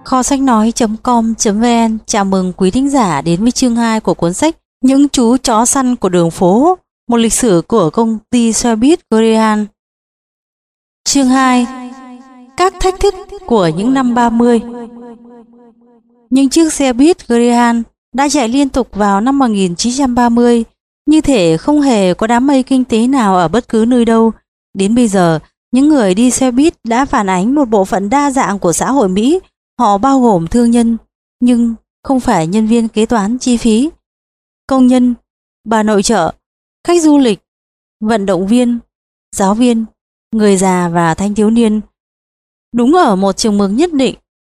Kho sách nói.com.vn chào mừng quý thính giả đến với chương 2 của cuốn sách Những chú chó săn của đường phố, một lịch sử của công ty xe buýt Greyhound. Chương 2: Các thách thức của những năm 30. Những chiếc xe buýt Greyhound đã chạy liên tục vào năm 1930, như thể không hề có đám mây kinh tế nào ở bất cứ nơi đâu. Đến bây giờ, những người đi xe buýt đã phản ánh một bộ phận đa dạng của xã hội Mỹ. Họ bao gồm thương nhân, nhưng không phải nhân viên kế toán chi phí, công nhân, bà nội trợ, khách du lịch, vận động viên, giáo viên, người già và thanh thiếu niên. Đúng ở một chừng mực nhất định.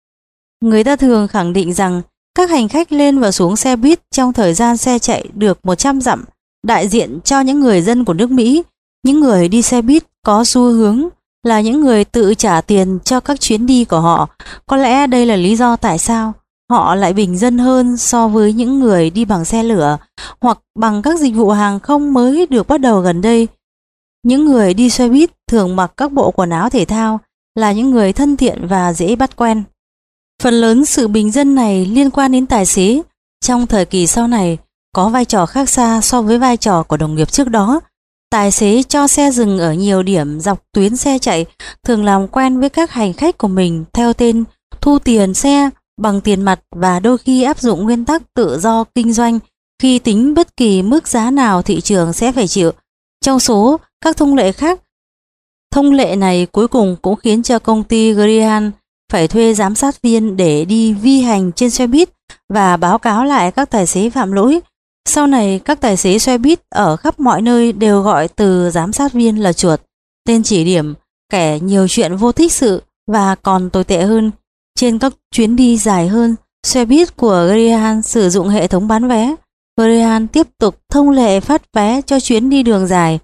Người ta thường khẳng định rằng các hành khách lên và xuống xe buýt trong thời gian xe chạy được 100 dặm đại diện cho những người dân của nước Mỹ. Những người đi xe buýt có xu hướng là những người tự trả tiền cho các chuyến đi của họ. Có lẽ đây là lý do tại sao họ lại bình dân hơn so với những người đi bằng xe lửa hoặc bằng các dịch vụ hàng không mới được bắt đầu gần đây. Những người đi xe buýt thường mặc các bộ quần áo thể thao, là những người thân thiện và dễ bắt quen. Phần lớn sự bình dân này liên quan đến tài xế. Trong thời kỳ sau này, có vai trò khác xa so với vai trò của đồng nghiệp trước đó. Tài xế cho xe dừng ở nhiều điểm dọc tuyến xe chạy, thường làm quen với các hành khách của mình theo tên, thu tiền xe bằng tiền mặt và đôi khi áp dụng nguyên tắc tự do kinh doanh khi tính bất kỳ mức giá nào thị trường sẽ phải chịu. Trong số các thông lệ khác, thông lệ này cuối cùng cũng khiến cho công ty Greyhound phải thuê giám sát viên để đi vi hành trên xe buýt và báo cáo lại các tài xế phạm lỗi. Sau này, các tài xế xe buýt ở khắp mọi nơi đều gọi từ giám sát viên là chuột, tên chỉ điểm kẻ nhiều chuyện vô tích sự. Và còn tồi tệ hơn, trên các chuyến đi dài hơn, xe buýt của Greyhound sử dụng hệ thống bán vé. Greyhound tiếp tục thông lệ phát vé cho chuyến đi đường dài.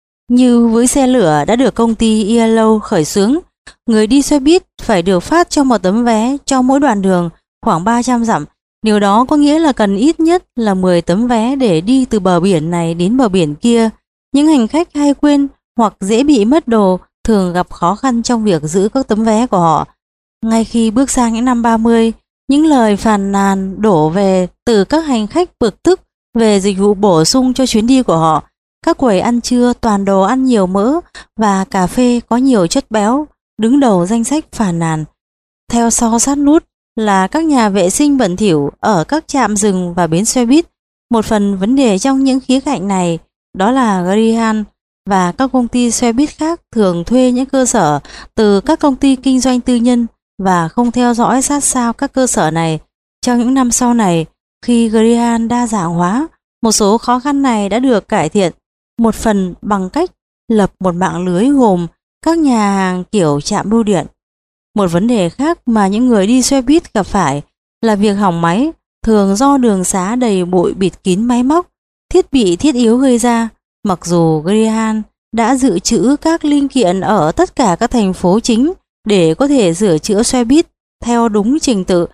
Như với xe lửa đã được công ty Yellow khởi xướng, người đi xe buýt phải được phát cho một tấm vé cho mỗi đoạn đường khoảng 300 dặm. Điều đó có nghĩa là cần ít nhất là 10 tấm vé để đi từ bờ biển này đến bờ biển kia. Những hành khách hay quên hoặc dễ bị mất đồ thường gặp khó khăn trong việc giữ các tấm vé của họ. Ngay khi bước sang những năm 30, những lời phàn nàn đổ về từ các hành khách bực tức về dịch vụ bổ sung cho chuyến đi của họ. Các quầy ăn trưa toàn đồ ăn nhiều mỡ và cà phê có nhiều chất béo đứng đầu danh sách phàn nàn. Theo sau sát nút là các nhà vệ sinh bẩn thỉu ở các trạm dừng và bến xe buýt. Một phần vấn đề trong những khía cạnh này đó là Greyhound và các công ty xe buýt khác thường thuê những cơ sở từ các công ty kinh doanh tư nhân và không theo dõi sát sao các cơ sở này. Trong những năm sau này, khi Greyhound đa dạng hóa, một số khó khăn này đã được cải thiện, một phần bằng cách lập một mạng lưới gồm các nhà hàng kiểu trạm bưu điện. Một vấn đề khác mà những người đi xe buýt gặp phải là việc hỏng máy, thường do đường xá đầy bụi bịt kín máy móc, thiết bị thiết yếu gây ra. Mặc dù Greyhound đã dự trữ các linh kiện ở tất cả các thành phố chính để có thể sửa chữa xe buýt theo đúng trình tự,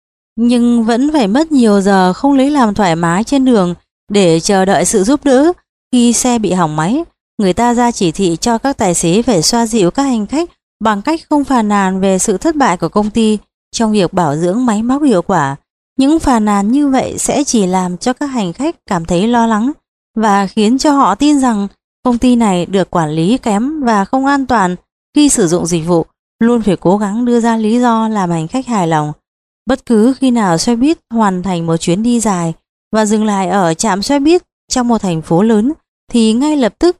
nhưng vẫn phải mất nhiều giờ không lấy làm thoải mái trên đường để chờ đợi sự giúp đỡ. Khi xe bị hỏng máy, người ta ra chỉ thị cho các tài xế phải xoa dịu các hành khách bằng cách không phàn nàn về sự thất bại của công ty trong việc bảo dưỡng máy móc hiệu quả. Những phàn nàn như vậy sẽ chỉ làm cho các hành khách cảm thấy lo lắng và khiến cho họ tin rằng công ty này được quản lý kém và không an toàn khi sử dụng dịch vụ. Luôn phải cố gắng đưa ra lý do làm hành khách hài lòng. Bất cứ khi nào xe buýt hoàn thành một chuyến đi dài và dừng lại ở trạm xe buýt trong một thành phố lớn, thì ngay lập tức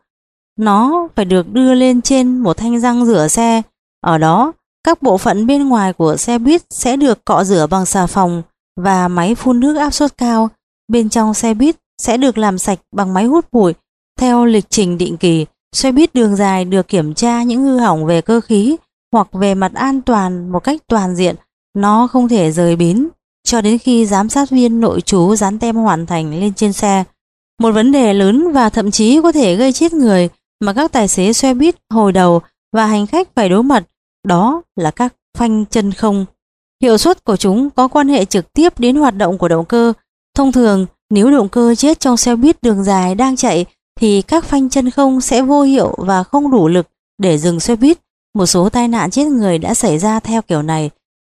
nó phải được đưa lên trên một thanh răng rửa xe. Ở đó, các bộ phận bên ngoài của xe buýt sẽ được cọ rửa bằng xà phòng và máy phun nước áp suất cao. Bên trong xe buýt sẽ được làm sạch bằng máy hút bụi. Theo lịch trình định kỳ, xe buýt đường dài được kiểm tra những hư hỏng về cơ khí hoặc về mặt an toàn một cách toàn diện. Nó không thể rời bến cho đến khi giám sát viên nội trú dán tem hoàn thành lên trên xe. Một vấn đề lớn và thậm chí có thể gây chết người mà các tài xế xe buýt hồi đầu và hành khách phải đối mặt, đó là các phanh chân không. Hiệu suất của chúng có quan hệ trực tiếp đến hoạt động của động cơ. Thông thường, nếu động cơ chết trong xe buýt đường dài đang chạy thì các phanh chân không sẽ vô hiệu và không đủ lực để dừng xe buýt. Một số tai nạn chết người đã xảy ra theo kiểu này.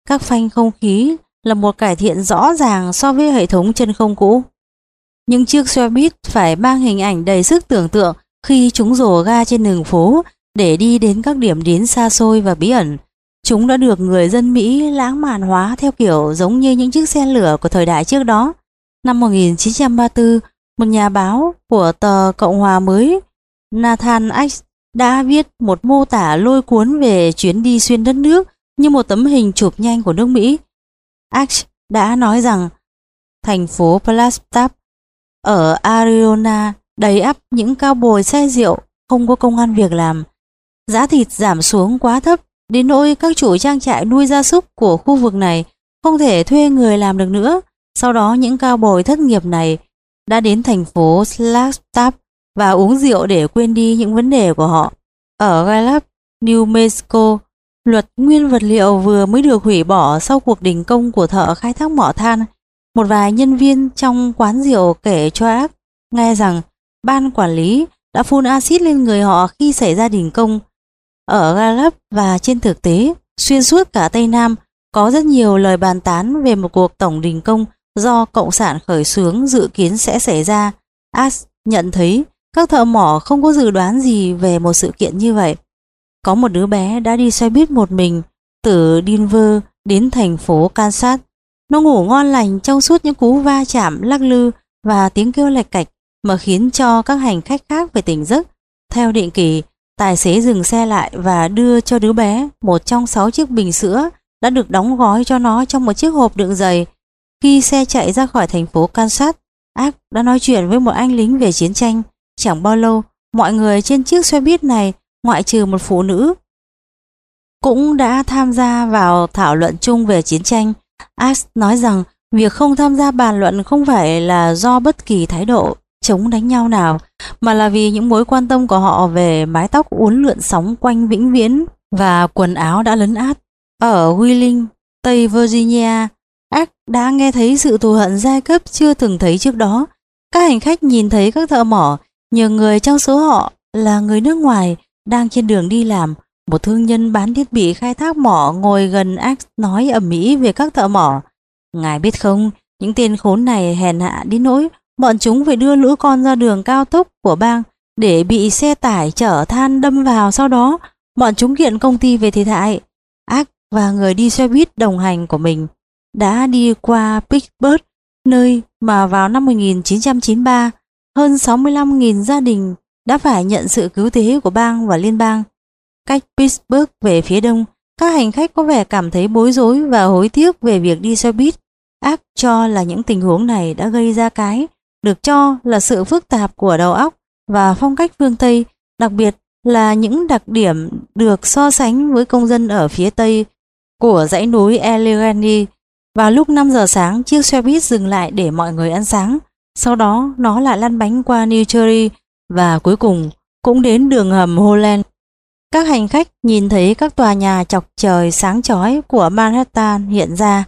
Các phanh không khí là một cải thiện rõ ràng so với hệ thống chân không cũ. Những chiếc xe buýt phải mang hình ảnh đầy sức tưởng tượng khi chúng rồ ga trên đường phố để đi đến các điểm đến xa xôi và bí ẩn. Chúng đã được người dân Mỹ lãng mạn hóa theo kiểu giống như những chiếc xe lửa của thời đại trước đó. Năm 1934, một nhà báo của tờ Cộng hòa mới Nathan X đã viết một mô tả lôi cuốn về chuyến đi xuyên đất nước như một tấm hình chụp nhanh của nước Mỹ. X đã nói rằng thành phố Flagstaff ở Arizona đầy ắp những cao bồi xe rượu không có công ăn việc làm. Giá thịt giảm xuống quá thấp đến nỗi các chủ trang trại nuôi gia súc của khu vực này không thể thuê người làm được nữa. Sau đó những cao bồi thất nghiệp này đã đến thành phố Flagstaff và uống rượu để quên đi những vấn đề của họ. Ở Gallup, New Mexico, luật nguyên vật liệu vừa mới được hủy bỏ sau cuộc đình công của thợ khai thác mỏ than. Một vài nhân viên trong quán rượu kể cho Ác nghe rằng ban quản lý đã phun axit lên người họ khi xảy ra đình công. Ở Gallup và trên thực tế, xuyên suốt cả Tây Nam có rất nhiều lời bàn tán về một cuộc tổng đình công do Cộng sản khởi xướng dự kiến sẽ xảy ra. As nhận thấy các thợ mỏ không có dự đoán gì về một sự kiện như vậy. Có một đứa bé đã đi xe buýt một mình từ Denver đến thành phố Kansas. Nó ngủ ngon lành trong suốt những cú va chạm lắc lư và tiếng kêu lạch cạch mà khiến cho các hành khách khác phải tỉnh giấc. Theo định kỳ, tài xế dừng xe lại và đưa cho đứa bé một trong 6 chiếc bình sữa đã được đóng gói cho nó trong một chiếc hộp đựng giày. Khi xe chạy ra khỏi thành phố Kansas, Ác đã nói chuyện với một anh lính về chiến tranh. Chẳng bao lâu, mọi người trên chiếc xe buýt này, ngoại trừ một phụ nữ, cũng đã tham gia vào thảo luận chung về chiến tranh. Ash nói rằng việc không tham gia bàn luận không phải là do bất kỳ thái độ chống đánh nhau nào, mà là vì những mối quan tâm của họ về mái tóc uốn lượn sóng quanh vĩnh viễn và quần áo đã lấn át. Ở Wheeling, Tây Virginia, Ash đã nghe thấy sự thù hận giai cấp chưa từng thấy trước đó. Các hành khách nhìn thấy các thợ mỏ, nhiều người trong số họ là người nước ngoài đang trên đường đi làm. Một thương nhân bán thiết bị khai thác mỏ ngồi gần Ash nói ầm ĩ về các thợ mỏ. Ngài biết không, những tên khốn này hèn hạ đến nỗi bọn chúng phải đưa lũ con ra đường cao tốc của bang để bị xe tải chở than đâm vào, sau đó bọn chúng kiện công ty về thiệt hại. Ash và người đi xe buýt đồng hành của mình đã đi qua Pittsburgh, nơi mà vào năm 1993 hơn 65.000 gia đình đã phải nhận sự cứu tế của bang và liên bang. Cách Pittsburgh về phía đông, các hành khách có vẻ cảm thấy bối rối và hối tiếc về việc đi xe buýt. Ác cho là những tình huống này đã gây ra cái được cho là sự phức tạp của đầu óc và phong cách phương Tây, đặc biệt là những đặc điểm được so sánh với công dân ở phía Tây của dãy núi Allegheny. Vào lúc 5 giờ sáng, chiếc xe buýt dừng lại để mọi người ăn sáng. Sau đó nó lại lăn bánh qua New Jersey và cuối cùng cũng đến đường hầm Holland. Các hành khách nhìn thấy các tòa nhà chọc trời sáng chói của Manhattan hiện ra.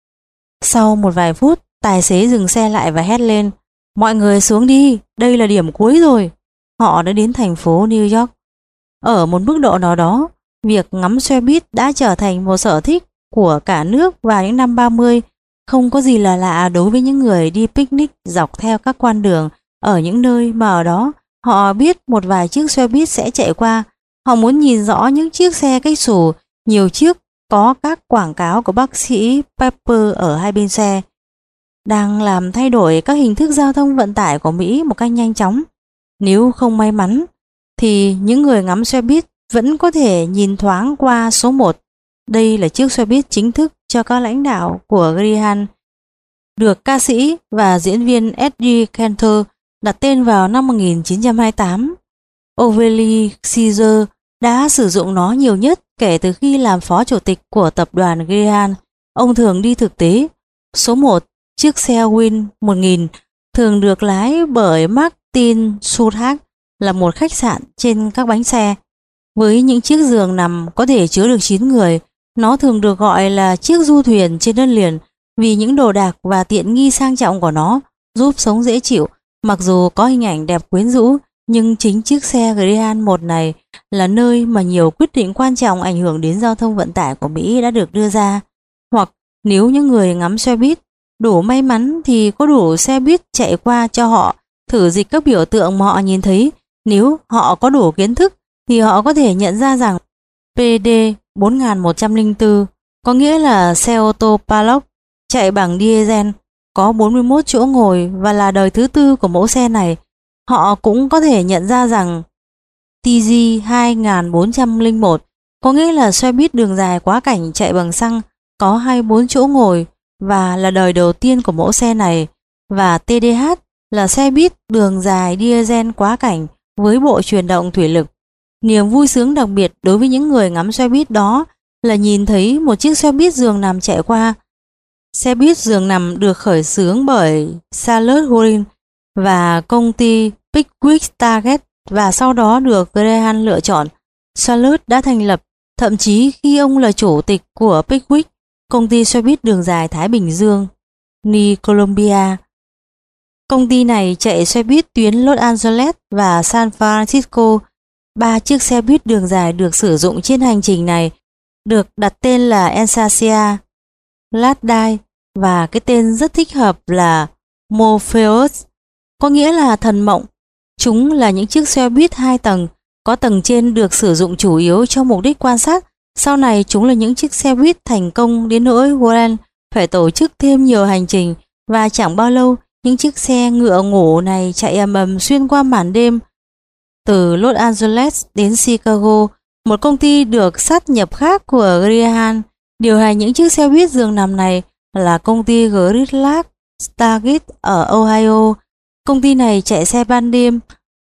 Sau một vài phút, tài xế dừng xe lại và hét lên: "Mọi người xuống đi, đây là điểm cuối rồi." Họ đã đến thành phố New York. Ở một mức độ nào đó, việc ngắm xe buýt đã trở thành một sở thích của cả nước vào những năm 30. Không có gì là lạ đối với những người đi picnic dọc theo các con đường ở những nơi mà ở đó họ biết một vài chiếc xe buýt sẽ chạy qua. Họ muốn nhìn rõ những chiếc xe cách xù, nhiều chiếc có các quảng cáo của bác sĩ Pepper ở hai bên xe, đang làm thay đổi các hình thức giao thông vận tải của Mỹ một cách nhanh chóng. Nếu không may mắn, thì những người ngắm xe buýt vẫn có thể nhìn thoáng qua số 1. Đây là chiếc xe buýt chính thức cho các lãnh đạo của Greyhound, được ca sĩ và diễn viên Eddie Cantor đặt tên vào năm 1928. Orville Caesar đã sử dụng nó nhiều nhất kể từ khi làm phó chủ tịch của tập đoàn Greyhound. Ông thường đi thực tế. Số 1, chiếc xe Win 1000 thường được lái bởi Martin Schultz, là một khách sạn trên các bánh xe. Với những chiếc giường nằm có thể chứa được 9 người, nó thường được gọi là chiếc du thuyền trên đất liền vì những đồ đạc và tiện nghi sang trọng của nó giúp sống dễ chịu. Mặc dù có hình ảnh đẹp quyến rũ, nhưng chính chiếc xe Greyhound 1 này là nơi mà nhiều quyết định quan trọng ảnh hưởng đến giao thông vận tải của Mỹ đã được đưa ra. Nếu những người ngắm xe buýt đủ may mắn thì có đủ xe buýt chạy qua cho họ thử dịch các biểu tượng mà họ nhìn thấy. Nếu họ có đủ kiến thức thì họ có thể nhận ra rằng PD 4104, có nghĩa là xe ô tô Pallock chạy bằng diesel, có 41 chỗ ngồi và là đời thứ tư của mẫu xe này. Họ cũng có thể nhận ra rằng TG 2401, có nghĩa là xe buýt đường dài quá cảnh chạy bằng xăng, có 24 chỗ ngồi và là đời đầu tiên của mẫu xe này, và TDH là xe buýt đường dài diesel quá cảnh với bộ truyền động thủy lực. Niềm vui sướng đặc biệt đối với những người ngắm xe buýt đó là nhìn thấy một chiếc xe buýt giường nằm chạy qua. Xe buýt giường nằm được khởi xướng bởi Charles Horin và công ty Pickwick Target và sau đó được Graham lựa chọn. Charles đã thành lập, thậm chí khi ông là chủ tịch của Pickwick, công ty xe buýt đường dài Thái Bình Dương, Ni Columbia. Công ty này chạy xe buýt tuyến Los Angeles và San Francisco. 3 chiếc xe buýt đường dài được sử dụng trên hành trình này được đặt tên là Ensacia, Laddai và cái tên rất thích hợp là Morpheus, có nghĩa là thần mộng. Chúng là những chiếc xe buýt 2 tầng, có tầng trên được sử dụng chủ yếu cho mục đích quan sát. Sau này chúng là những chiếc xe buýt thành công đến nỗi Warren phải tổ chức thêm nhiều hành trình, và chẳng bao lâu những chiếc xe ngựa ngủ này chạy ầm ầm xuyên qua màn đêm. Từ Los Angeles đến Chicago, một công ty được sát nhập khác của Greyhound điều hành những chiếc xe buýt giường nằm này là công ty Cadillac Stargate ở Ohio. Công ty này chạy xe ban đêm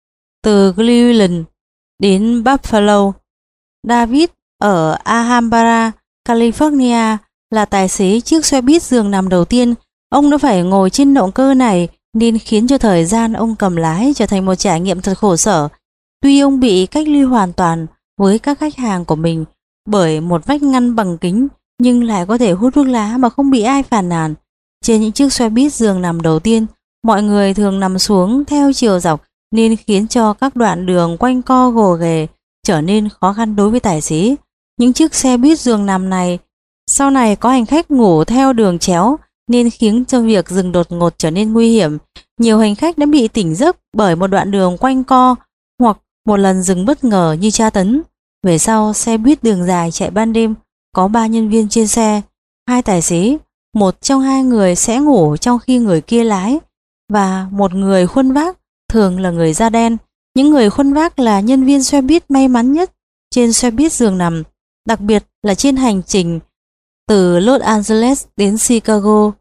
từ Cleveland đến Buffalo. David ở Alhambra, California là tài xế chiếc xe buýt giường nằm đầu tiên. Ông đã phải ngồi trên động cơ này nên khiến cho thời gian ông cầm lái trở thành một trải nghiệm thật khổ sở. Tuy ông bị cách ly hoàn toàn với các khách hàng của mình bởi một vách ngăn bằng kính, nhưng lại có thể hút thuốc lá mà không bị ai phàn nàn. Trên những chiếc xe buýt giường nằm đầu tiên, mọi người thường nằm xuống theo chiều dọc nên khiến cho các đoạn đường quanh co gồ ghề trở nên khó khăn đối với tài xế. Những chiếc xe buýt giường nằm này sau này có hành khách ngủ theo đường chéo nên khiến cho việc dừng đột ngột trở nên nguy hiểm. Nhiều hành khách đã bị tỉnh giấc bởi một đoạn đường quanh co hoặc một lần dừng bất ngờ như tra tấn. Về sau, xe buýt đường dài chạy ban đêm có 3 nhân viên trên xe, 2 tài xế, một trong 2 người sẽ ngủ trong khi người kia lái, và một người khuân vác, thường là người da đen. Những người khuân vác là nhân viên xe buýt may mắn nhất trên xe buýt giường nằm, đặc biệt là trên hành trình từ Los Angeles đến Chicago.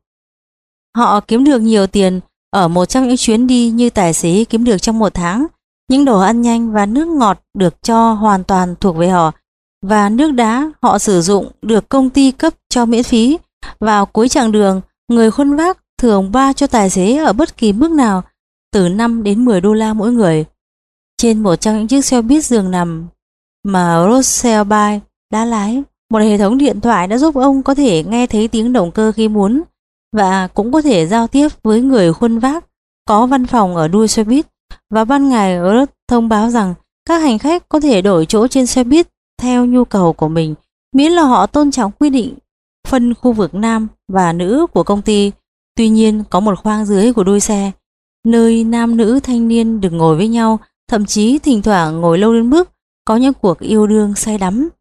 Họ kiếm được nhiều tiền ở một trong những chuyến đi như tài xế kiếm được trong một tháng. Những đồ ăn nhanh và nước ngọt được cho hoàn toàn thuộc về họ, và nước đá họ sử dụng được công ty cấp cho miễn phí. Vào cuối chặng đường, người khuân vác thường ba cho tài xế ở bất kỳ mức nào từ 5 đến 10 đô la mỗi người. Trên một trong những chiếc xe buýt giường nằm mà Russell Bay đã lái, một hệ thống điện thoại đã giúp ông có thể nghe thấy tiếng động cơ khi muốn, và cũng có thể giao tiếp với người khuân vác. Có văn phòng ở đuôi xe buýt, và ban ngày Russ thông báo rằng các hành khách có thể đổi chỗ trên xe buýt theo nhu cầu của mình, miễn là họ tôn trọng quy định phân khu vực nam và nữ của công ty. Tuy nhiên, có một khoang dưới của đuôi xe, nơi nam nữ thanh niên được ngồi với nhau, thậm chí thỉnh thoảng ngồi lâu đến mức có những cuộc yêu đương say đắm.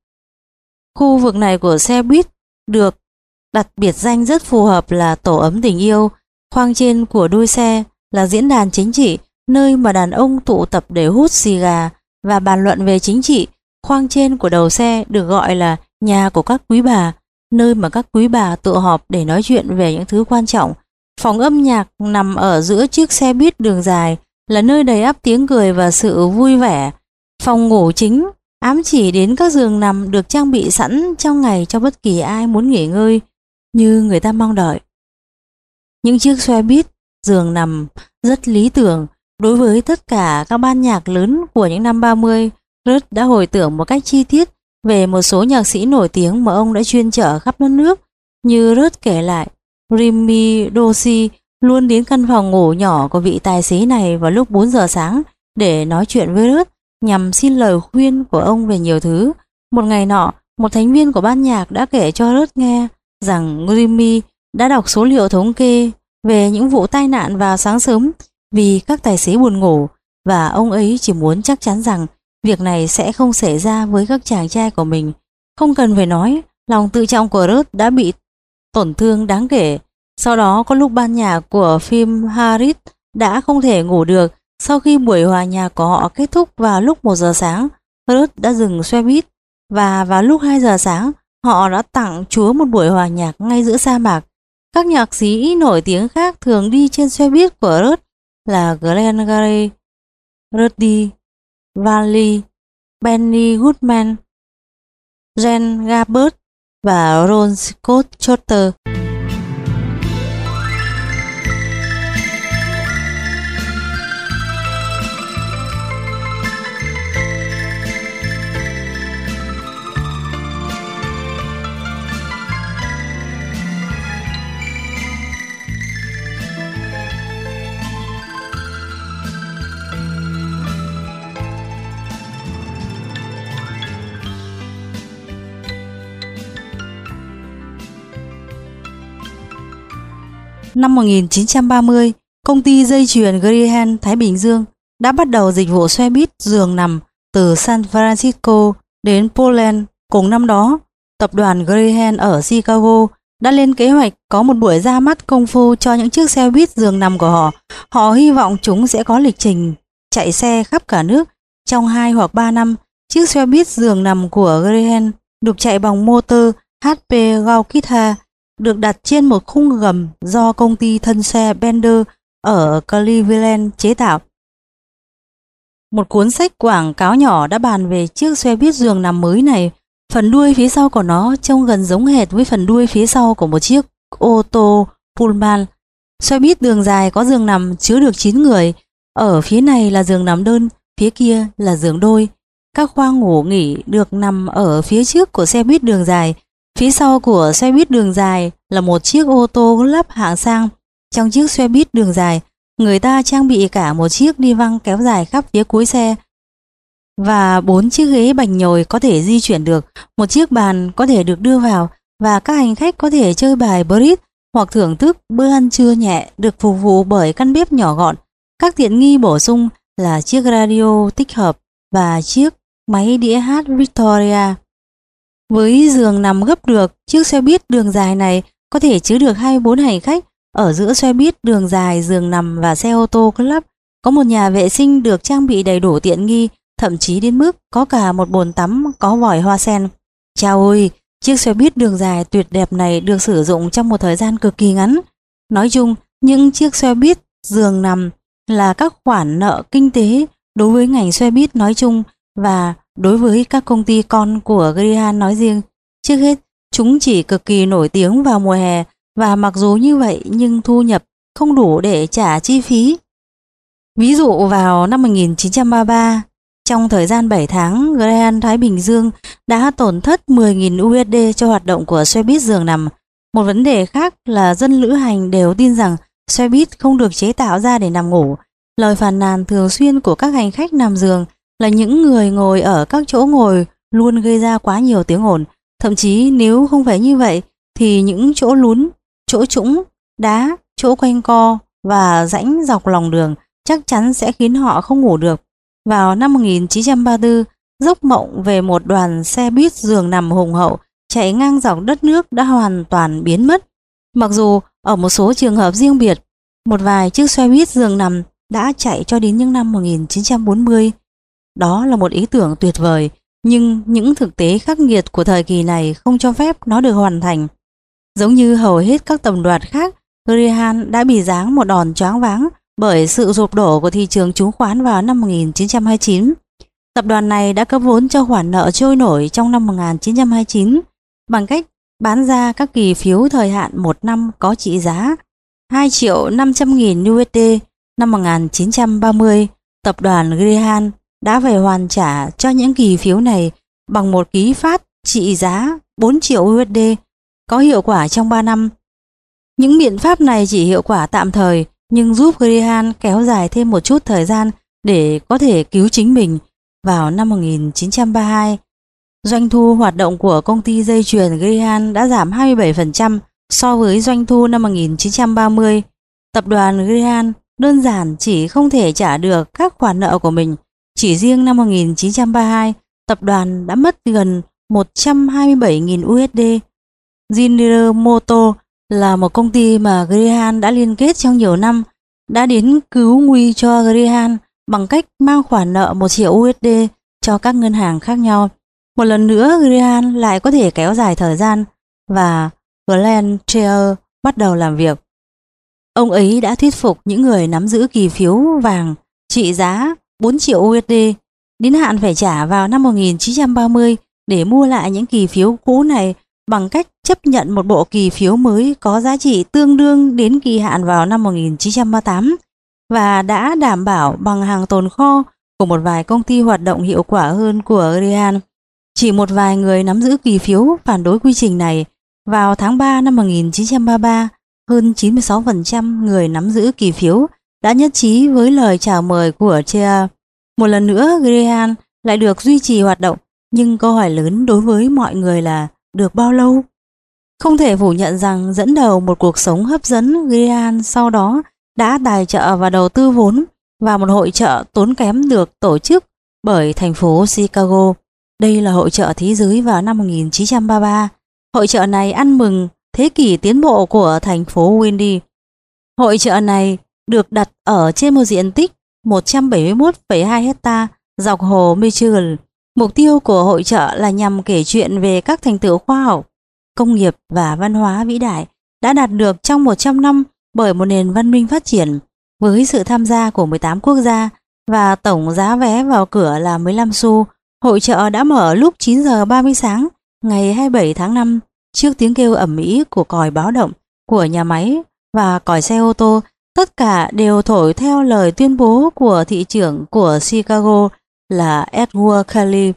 Khu vực này của xe buýt được đặt biệt danh rất phù hợp là tổ ấm tình yêu. Khoang trên của đuôi xe là diễn đàn chính trị, nơi mà đàn ông tụ tập để hút xì gà và bàn luận về chính trị. Khoang trên của đầu xe được gọi là nhà của các quý bà, nơi mà các quý bà tụ họp để nói chuyện về những thứ quan trọng. Phòng âm nhạc nằm ở giữa chiếc xe buýt đường dài là nơi đầy ắp tiếng cười và sự vui vẻ. Phòng ngủ chính ám chỉ đến các giường nằm được trang bị sẵn trong ngày cho bất kỳ ai muốn nghỉ ngơi như người ta mong đợi. Những chiếc xe buýt giường nằm rất lý tưởng đối với tất cả các ban nhạc lớn của những năm 30. Russ đã hồi tưởng một cách chi tiết về một số nhạc sĩ nổi tiếng mà ông đã chuyên chở khắp đất nước. Như Russ kể lại, Jimmy Dorsey luôn đến căn phòng ngủ nhỏ của vị tài xế này vào lúc 4 giờ sáng để nói chuyện với Russ nhằm xin lời khuyên của ông về nhiều thứ. Một ngày nọ, một thành viên của ban nhạc đã kể cho Russ nghe rằng Grimmy đã đọc số liệu thống kê về những vụ tai nạn vào sáng sớm vì các tài xế buồn ngủ, và ông ấy chỉ muốn chắc chắn rằng việc này sẽ không xảy ra với các chàng trai của mình. Không cần phải nói, lòng tự trọng của Ruth đã bị tổn thương đáng kể. Sau đó có lúc ban nhạc của phim Harris đã không thể ngủ được. Sau khi buổi hòa nhạc của họ kết thúc vào lúc 1 giờ sáng, Ruth đã dừng xe buýt, và vào lúc 2 giờ sáng, họ đã tặng Chúa một buổi hòa nhạc ngay giữa sa mạc. Các nhạc sĩ nổi tiếng khác thường đi trên xe buýt của Ruth là Glenn Gary, Rudy Vallee, Benny Goodman, Jen Gabbard và Ron Scott Trotter. Năm 1930, công ty dây chuyền Greyhound Thái Bình Dương đã bắt đầu dịch vụ xe buýt giường nằm từ San Francisco đến Portland. Cùng năm đó, tập đoàn Greyhound ở Chicago đã lên kế hoạch có một buổi ra mắt công phu cho những chiếc xe buýt giường nằm của họ. Họ hy vọng chúng sẽ có lịch trình chạy xe khắp cả nước trong 2 hoặc 3 năm. Chiếc xe buýt giường nằm của Greyhound được chạy bằng motor HP Gaukita, được đặt trên một khung gầm do công ty thân xe Bender ở Cleveland chế tạo. Một cuốn sách quảng cáo nhỏ đã bàn về chiếc xe buýt giường nằm mới này. Phần đuôi phía sau của nó trông gần giống hệt với phần đuôi phía sau của một chiếc ô tô Pullman. Xe buýt đường dài có giường nằm chứa được 9 người. Ở phía này là giường nằm đơn, phía kia là giường đôi. Các khoang ngủ nghỉ được nằm ở phía trước của xe buýt đường dài. Phía sau của xe buýt đường dài là một chiếc ô tô lắp hạng sang. Trong chiếc xe buýt đường dài, người ta trang bị cả một chiếc đi văng kéo dài khắp phía cuối xe và 4 chiếc ghế bành nhồi có thể di chuyển được, một chiếc bàn có thể được đưa vào, và các hành khách có thể chơi bài bridge hoặc thưởng thức bữa ăn trưa nhẹ được phục vụ bởi căn bếp nhỏ gọn. Các tiện nghi bổ sung là chiếc radio tích hợp và chiếc máy đĩa hát Victoria. Với giường nằm gấp được, chiếc xe buýt đường dài này có thể chứa được 24 hành khách. Ở giữa xe buýt đường dài, giường nằm và xe ô tô club có một nhà vệ sinh được trang bị đầy đủ tiện nghi, thậm chí đến mức có cả một bồn tắm có vòi hoa sen. Chao ôi, chiếc xe buýt đường dài tuyệt đẹp này được sử dụng trong một thời gian cực kỳ ngắn. Nói chung, những chiếc xe buýt giường nằm là các khoản nợ kinh tế đối với ngành xe buýt nói chung và đối với các công ty con của Greyhound nói riêng. Trước hết, chúng chỉ cực kỳ nổi tiếng vào mùa hè, và mặc dù như vậy nhưng thu nhập không đủ để trả chi phí. Ví dụ vào năm 1933, trong thời gian 7 tháng, Greyhound Thái Bình Dương đã tổn thất 10.000 USD cho hoạt động của xe buýt giường nằm. Một vấn đề khác là dân lữ hành đều tin rằng xe buýt không được chế tạo ra để nằm ngủ. Lời phàn nàn thường xuyên của các hành khách nằm giường là những người ngồi ở các chỗ ngồi luôn gây ra quá nhiều tiếng ồn. Thậm chí nếu không phải như vậy thì những chỗ lún, chỗ trũng, đá, chỗ quanh co và rãnh dọc lòng đường chắc chắn sẽ khiến họ không ngủ được. Vào năm 1934, giấc mộng về một đoàn xe buýt giường nằm hùng hậu chạy ngang dọc đất nước đã hoàn toàn biến mất. Mặc dù ở một số trường hợp riêng biệt, một vài chiếc xe buýt giường nằm đã chạy cho đến những năm 1940. Đó là một ý tưởng tuyệt vời, nhưng những thực tế khắc nghiệt của thời kỳ này không cho phép nó được hoàn thành. Giống như hầu hết các tập đoàn khác, Greyhound đã bị giáng một đòn choáng váng bởi sự sụp đổ của thị trường chứng khoán vào năm 1929. Tập đoàn này đã cấp vốn cho khoản nợ trôi nổi trong năm 1929 bằng cách bán ra các kỳ phiếu thời hạn 1 năm có trị giá 2.500.000 USD. Năm 1930, tập đoàn Greyhound đã phải hoàn trả cho những kỳ phiếu này bằng một ký phát trị giá 4 triệu USD, có hiệu quả trong 3 năm. Những biện pháp này chỉ hiệu quả tạm thời, nhưng giúp Greyhound kéo dài thêm một chút thời gian để có thể cứu chính mình. Vào năm 1932, Doanh thu hoạt động của công ty dây chuyền Graham đã giảm 27% so với doanh thu năm 1930. Tập đoàn Graham đơn giản chỉ không thể trả được các khoản nợ của mình. Chỉ riêng năm 1932, tập đoàn đã mất gần 127.000 USD. General Motors là một công ty mà Graham đã liên kết trong nhiều năm, đã đến cứu nguy cho Graham bằng cách mang khoản nợ 1 triệu USD cho các ngân hàng khác nhau. Một lần nữa, Graham lại có thể kéo dài thời gian và Glenn Treer bắt đầu làm việc. Ông ấy đã thuyết phục những người nắm giữ kỳ phiếu vàng trị giá 4 triệu USD đến hạn phải trả vào năm 1930 để mua lại những kỳ phiếu cũ này bằng cách chấp nhận một bộ kỳ phiếu mới có giá trị tương đương đến kỳ hạn vào năm 1938 và đã đảm bảo bằng hàng tồn kho của một vài công ty hoạt động hiệu quả hơn của Graham. Chỉ một vài người nắm giữ kỳ phiếu phản đối quy trình này. Vào tháng 3 năm 1933, hơn 96% người nắm giữ kỳ phiếu đã nhất trí với lời chào mời của Treer. Một lần nữa, Graham lại được duy trì hoạt động, nhưng câu hỏi lớn đối với mọi người là được bao lâu? Không thể phủ nhận rằng dẫn đầu một cuộc sống hấp dẫn, Graham sau đó đã tài trợ và đầu tư vốn vào một hội chợ tốn kém được tổ chức bởi thành phố Chicago. Đây là hội chợ thế giới vào năm 1933. Hội chợ này ăn mừng thế kỷ tiến bộ của thành phố Windy. Hội chợ này được đặt ở trên một diện tích 171,2 hecta dọc hồ Michigan. Mục tiêu của hội chợ là nhằm kể chuyện về các thành tựu khoa học, công nghiệp và văn hóa vĩ đại đã đạt được trong 100 năm bởi một nền văn minh phát triển. Với sự tham gia của 18 quốc gia và tổng giá vé vào cửa là 15 xu, hội chợ đã mở lúc 9 giờ 30 sáng ngày 27 tháng 5 trước tiếng kêu ầm ĩ của còi báo động của nhà máy và còi xe ô tô. Tất cả đều thổi theo lời tuyên bố của thị trưởng của Chicago là Edward Kelly.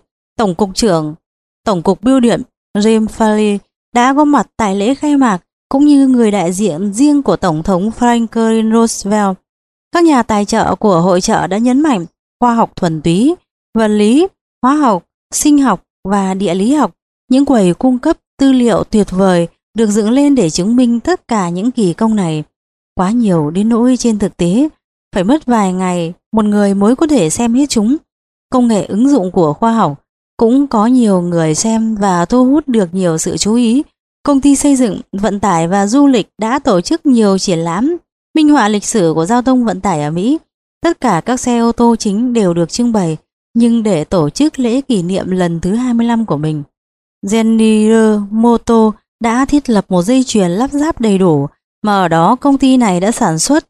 Tổng cục bưu điện James Farley đã có mặt tại lễ khai mạc, cũng như người đại diện riêng của Tổng thống Franklin Roosevelt. Các nhà tài trợ của hội chợ đã nhấn mạnh khoa học thuần túy, vật lý, hóa học, sinh học và địa lý học. Những quầy cung cấp tư liệu tuyệt vời được dựng lên để chứng minh tất cả những kỳ công này. Quá nhiều đến nỗi trên thực tế phải mất vài ngày một người mới có thể xem hết chúng. Công nghệ ứng dụng của khoa học cũng có nhiều người xem và thu hút được nhiều sự chú ý. Công ty xây dựng, vận tải và du lịch đã tổ chức nhiều triển lãm minh họa lịch sử của giao thông vận tải ở Mỹ. Tất cả các xe ô tô chính đều được trưng bày, nhưng để tổ chức lễ kỷ niệm lần thứ 25 của mình, General Motors đã thiết lập một dây chuyền lắp ráp đầy đủ, mà ở đó công ty này đã sản xuất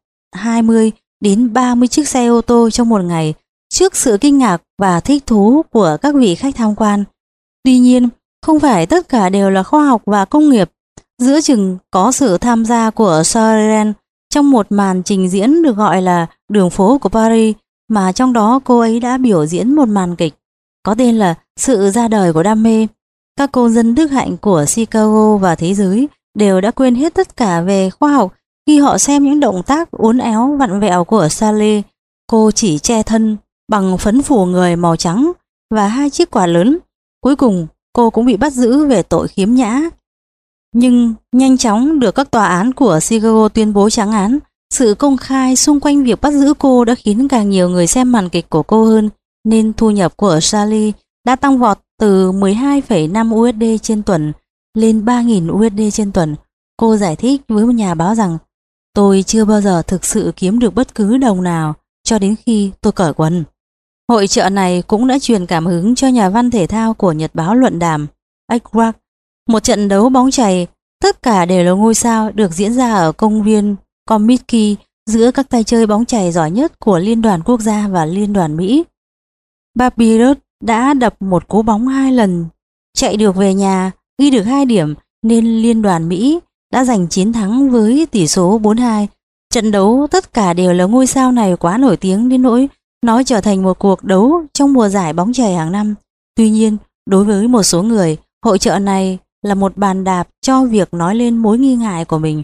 20 đến 30 chiếc xe ô tô trong một ngày, trước sự kinh ngạc và thích thú của các vị khách tham quan. Tuy nhiên, không phải tất cả đều là khoa học và công nghiệp. Giữa chừng có sự tham gia của Soren trong một màn trình diễn được gọi là Đường phố của Paris, mà trong đó cô ấy đã biểu diễn một màn kịch có tên là Sự ra đời của đam mê. Các cô dân đức hạnh của Chicago và thế giới đều đã quên hết tất cả về khoa học khi họ xem những động tác uốn éo vặn vẹo của Sally. Cô chỉ che thân bằng phấn phủ người màu trắng và 2 chiếc quạt lớn. Cuối cùng cô cũng bị bắt giữ về tội khiếm nhã, nhưng nhanh chóng được các tòa án của Chicago tuyên bố trắng án. Sự công khai xung quanh việc bắt giữ cô đã khiến càng nhiều người xem màn kịch của cô hơn, nên thu nhập của Sally đã tăng vọt từ 12,5 USD trên tuần lên 3.000 USD trên tuần. Cô giải thích với một nhà báo rằng: "Tôi chưa bao giờ thực sự kiếm được bất cứ đồng nào cho đến khi tôi cởi quần." Hội chợ này cũng đã truyền cảm hứng cho nhà văn thể thao của nhật báo luận đàm Ekrat. Một trận đấu bóng chày, tất cả đều là ngôi sao, được diễn ra ở công viên Comiskey giữa các tay chơi bóng chày giỏi nhất của Liên đoàn Quốc gia và Liên đoàn Mỹ. Papyrus đã đập một cú bóng 2 lần, chạy được về nhà, ghi được 2 điểm, nên Liên đoàn Mỹ đã giành chiến thắng với tỷ số 4-2. Trận đấu tất cả đều là ngôi sao này quá nổi tiếng đến nỗi nó trở thành một cuộc đấu trong mùa giải bóng chày hàng năm. Tuy nhiên, đối với một số người, hội chợ này là một bàn đạp cho việc nói lên mối nghi ngại của mình.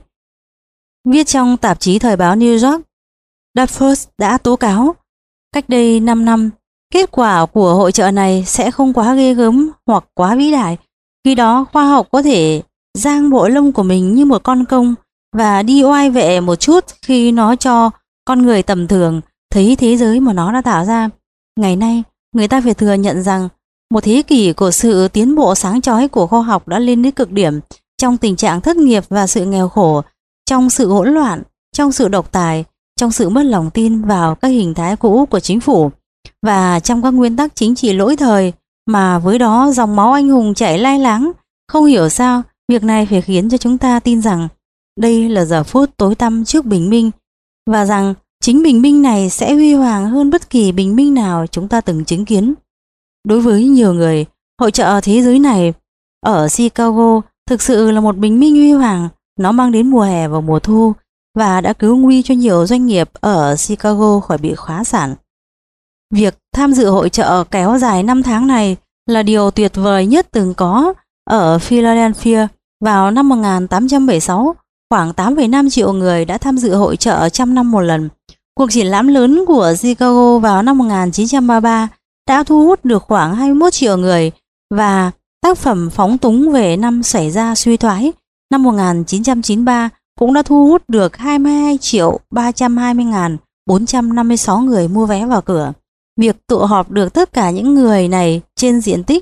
Viết trong tạp chí thời báo New York, Danforth đã tố cáo: "Cách đây 5 năm, Kết quả của hội chợ này sẽ không quá ghê gớm hoặc quá vĩ đại. Khi đó khoa học có thể giang bộ lông của mình như một con công và đi oai vệ một chút khi nó cho con người tầm thường thấy thế giới mà nó đã tạo ra. Ngày nay, người ta phải thừa nhận rằng một thế kỷ của sự tiến bộ sáng chói của khoa học đã lên đến cực điểm trong tình trạng thất nghiệp và sự nghèo khổ, trong sự hỗn loạn, trong sự độc tài, trong sự mất lòng tin vào các hình thái cũ của chính phủ và trong các nguyên tắc chính trị lỗi thời mà với đó dòng máu anh hùng chảy lai láng. Không hiểu sao việc này phải khiến cho chúng ta tin rằng đây là giờ phút tối tăm trước bình minh và rằng chính bình minh này sẽ huy hoàng hơn bất kỳ bình minh nào chúng ta từng chứng kiến. Đối với nhiều người, hội chợ thế giới này ở Chicago thực sự là một bình minh huy hoàng. Nó mang đến mùa hè và mùa thu và đã cứu nguy cho nhiều doanh nghiệp ở Chicago khỏi bị phá sản. Việc tham dự hội chợ kéo dài 5 tháng này là điều tuyệt vời nhất từng có ở Philadelphia. Vào năm 1876, khoảng 8,5 triệu người đã tham dự hội chợ trăm năm một lần. Cuộc triển lãm lớn của Chicago vào năm 1933 đã thu hút được khoảng 21 triệu người và tác phẩm phóng túng về năm xảy ra suy thoái năm 1993 cũng đã thu hút được 22 triệu 320.456 người mua vé vào cửa. Việc tụ họp được tất cả những người này trên diện tích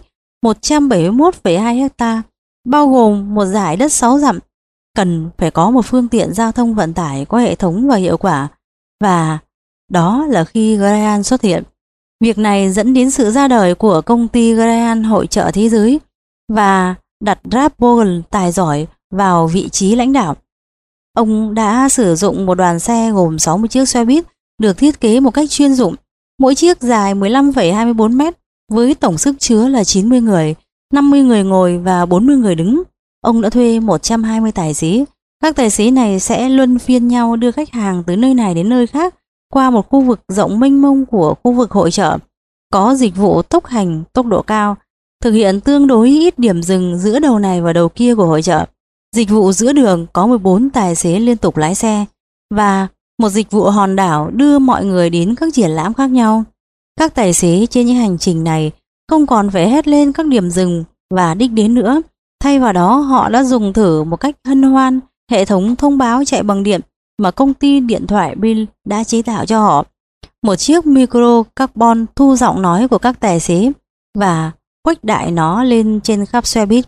171,2 hecta, bao gồm một dải đất 6 dặm, cần phải có một phương tiện giao thông vận tải có hệ thống và hiệu quả, và đó là khi Graham xuất hiện. Việc này dẫn đến sự ra đời của công ty Graham Hội chợ Thế giới và đặt Ralph Bogle tài giỏi vào vị trí lãnh đạo. Ông đã sử dụng một đoàn xe gồm 60 chiếc xe buýt được thiết kế một cách chuyên dụng, mỗi chiếc dài 15,24 mét với tổng sức chứa là 90 người, 50 người ngồi và 40 người đứng. Ông đã thuê 120 tài xế. Các tài xế này sẽ luân phiên nhau đưa khách hàng từ nơi này đến nơi khác qua một khu vực rộng mênh mông của khu vực hội chợ. Có dịch vụ tốc hành tốc độ cao, thực hiện tương đối ít điểm dừng giữa đầu này và đầu kia của hội chợ. Dịch vụ giữa đường có 14 tài xế liên tục lái xe và một dịch vụ hòn đảo đưa mọi người đến các triển lãm khác nhau. Các tài xế trên những hành trình này không còn phải hét lên các điểm dừng và đích đến nữa. Thay vào đó, họ đã dùng thử một cách hân hoan hệ thống thông báo chạy bằng điện mà công ty điện thoại Bill đã chế tạo cho họ. Một chiếc micro carbon thu giọng nói của các tài xế và khuếch đại nó lên trên khắp xe buýt.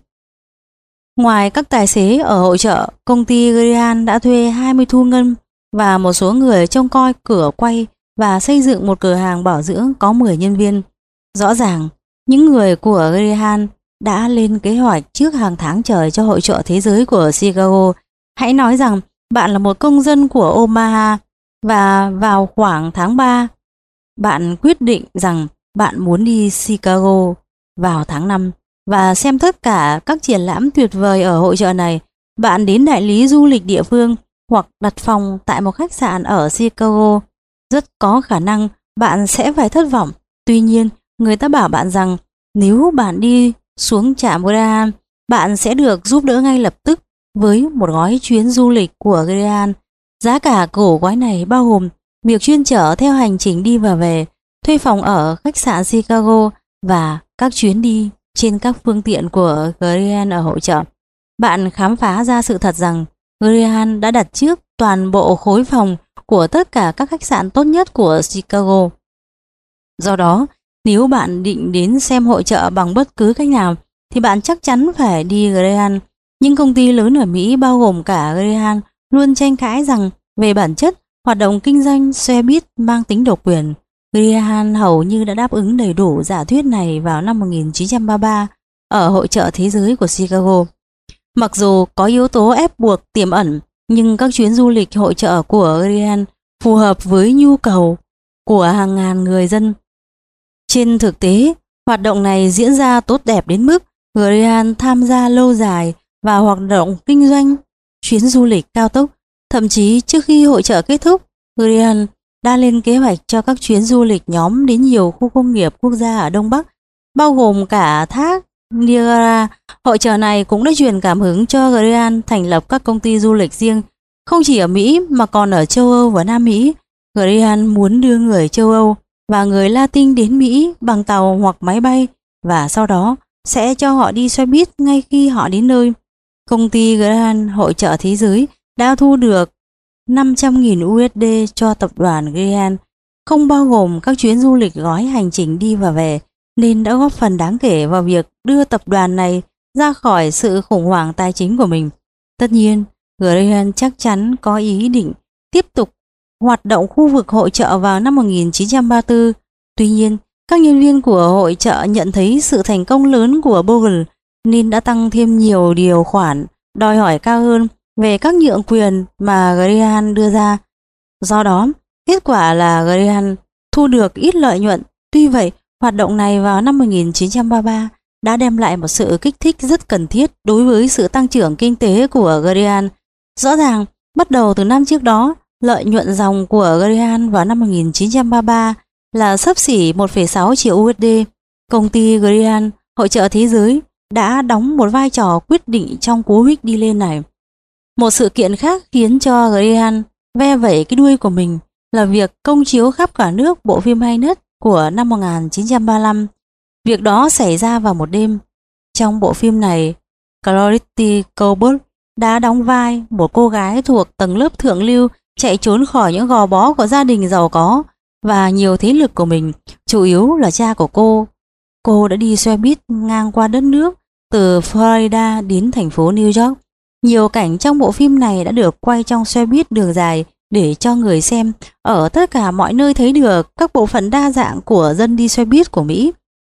Ngoài các tài xế ở hội chợ, công ty Graham đã thuê 20 thu ngân và một số người trông coi cửa quay và xây dựng một cửa hàng bảo dưỡng có 10 nhân viên. Rõ ràng, những người của Graham đã lên kế hoạch trước hàng tháng trời cho hội chợ thế giới của Chicago. Hãy nói rằng bạn là một công dân của Omaha và vào khoảng tháng 3, bạn quyết định rằng bạn muốn đi Chicago vào tháng 5 và xem tất cả các triển lãm tuyệt vời ở hội chợ này. Bạn đến đại lý du lịch địa phương hoặc đặt phòng tại một khách sạn ở Chicago. Rất có khả năng bạn sẽ phải thất vọng. Tuy nhiên, người ta bảo bạn rằng nếu bạn đi xuống trạm Graham, bạn sẽ được giúp đỡ ngay lập tức với một gói chuyến du lịch của Graham. Giá cả của gói này bao gồm việc chuyên chở theo hành trình đi và về, thuê phòng ở khách sạn Chicago và các chuyến đi trên các phương tiện của Graham ở hội chợ. Bạn khám phá ra sự thật rằng Graham đã đặt trước toàn bộ khối phòng của tất cả các khách sạn tốt nhất của Chicago. Do đó, nếu bạn định đến xem hội chợ bằng bất cứ cách nào thì bạn chắc chắn phải đi Graham. Những công ty lớn ở Mỹ bao gồm cả Graham luôn tranh cãi rằng về bản chất, hoạt động kinh doanh xe buýt mang tính độc quyền. Graham hầu như đã đáp ứng đầy đủ giả thuyết này vào năm 1933 ở hội chợ thế giới của Chicago. Mặc dù có yếu tố ép buộc tiềm ẩn, nhưng các chuyến du lịch hội chợ của Graham phù hợp với nhu cầu của hàng ngàn người dân. Trên thực tế, hoạt động này diễn ra tốt đẹp đến mức Graham tham gia lâu dài vào hoạt động kinh doanh chuyến du lịch cao tốc. Thậm chí trước khi hội chợ kết thúc, Graham đã lên kế hoạch cho các chuyến du lịch nhóm đến nhiều khu công nghiệp quốc gia ở Đông Bắc, bao gồm cả thác Niagara. Hội chợ này cũng đã truyền cảm hứng cho Graham thành lập các công ty du lịch riêng, không chỉ ở Mỹ mà còn ở châu Âu và Nam Mỹ. Graham muốn đưa người châu Âu và người Latin đến Mỹ bằng tàu hoặc máy bay, và sau đó sẽ cho họ đi xe buýt ngay khi họ đến nơi. Công ty Grand Hội chợ Thế giới đã thu được 500.000 USD cho tập đoàn Grand, không bao gồm các chuyến du lịch gói hành trình đi và về, nên đã góp phần đáng kể vào việc đưa tập đoàn này ra khỏi sự khủng hoảng tài chính của mình. Tất nhiên, Grand chắc chắn có ý định tiếp tục hoạt động khu vực hội chợ vào năm 1934. Tuy nhiên, các nhân viên của hội chợ nhận thấy sự thành công lớn của Bogle nên đã tăng thêm nhiều điều khoản đòi hỏi cao hơn về các nhượng quyền mà Grand đưa ra. Do đó, kết quả là Grand thu được ít lợi nhuận. Tuy vậy, hoạt động này vào năm 1933 đã đem lại một sự kích thích rất cần thiết đối với sự tăng trưởng kinh tế của Grand. Rõ ràng, bắt đầu từ năm trước đó, lợi nhuận dòng của Grand vào năm 1933 là xấp xỉ 1,6 triệu USD. Công ty Grand Hội chợ Thế giới đã đóng một vai trò quyết định trong cú hích đi lên này. Một sự kiện khác khiến cho Grand ve vẩy cái đuôi của mình là việc công chiếu khắp cả nước bộ phim hay nhất của năm 1935. Việc đó xảy ra vào một đêm. Trong bộ phim này, Clarity Colbert đã đóng vai một cô gái thuộc tầng lớp thượng lưu chạy trốn khỏi những gò bó của gia đình giàu có và nhiều thế lực của mình, chủ yếu là cha của cô. Cô đã đi xe buýt ngang qua đất nước từ Florida đến thành phố New York. Nhiều cảnh trong bộ phim này đã được quay trong xe buýt đường dài để cho người xem ở tất cả mọi nơi thấy được các bộ phận đa dạng của dân đi xe buýt của Mỹ,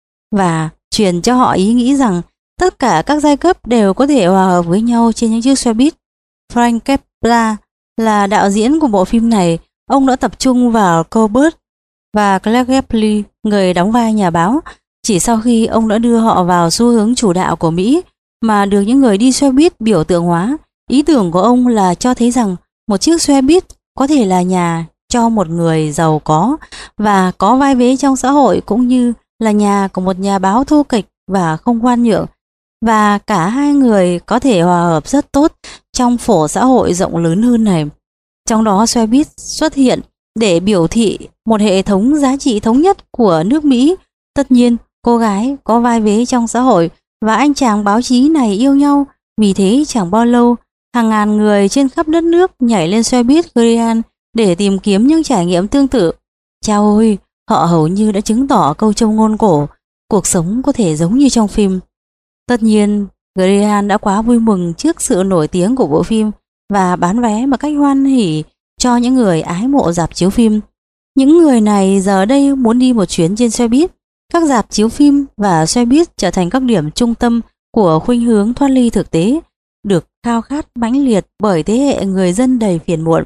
và truyền cho họ ý nghĩ rằng tất cả các giai cấp đều có thể hòa hợp với nhau trên những chiếc xe buýt. Frank Capra là đạo diễn của bộ phim này. Ông đã tập trung vào Colbert và Clark Gable, người đóng vai nhà báo, chỉ sau khi ông đã đưa họ vào xu hướng chủ đạo của Mỹ mà được những người đi xe buýt biểu tượng hóa. Ý tưởng của ông là cho thấy rằng một chiếc xe buýt có thể là nhà cho một người giàu có và có vai vế trong xã hội, cũng như là nhà của một nhà báo thô kệch và không khoan nhượng, và cả hai người có thể hòa hợp rất tốt trong phổ xã hội rộng lớn hơn này. Trong đó xe buýt xuất hiện để biểu thị một hệ thống giá trị thống nhất của nước Mỹ. Tất nhiên, cô gái có vai vế trong xã hội và anh chàng báo chí này yêu nhau. Vì thế chẳng bao lâu, hàng ngàn người trên khắp đất nước nhảy lên xe buýt Grand để tìm kiếm những trải nghiệm tương tự. Chao ôi, họ hầu như đã chứng tỏ câu châm ngôn cổ, cuộc sống có thể giống như trong phim. Tất nhiên, Grand đã quá vui mừng trước sự nổi tiếng của bộ phim và bán vé một cách hoan hỉ cho những người ái mộ rạp chiếu phim. Những người này giờ đây muốn đi một chuyến trên xe buýt. Các rạp chiếu phim và xe buýt trở thành các điểm trung tâm của khuynh hướng thoát ly thực tế, được khao khát mãnh liệt bởi thế hệ người dân đầy phiền muộn.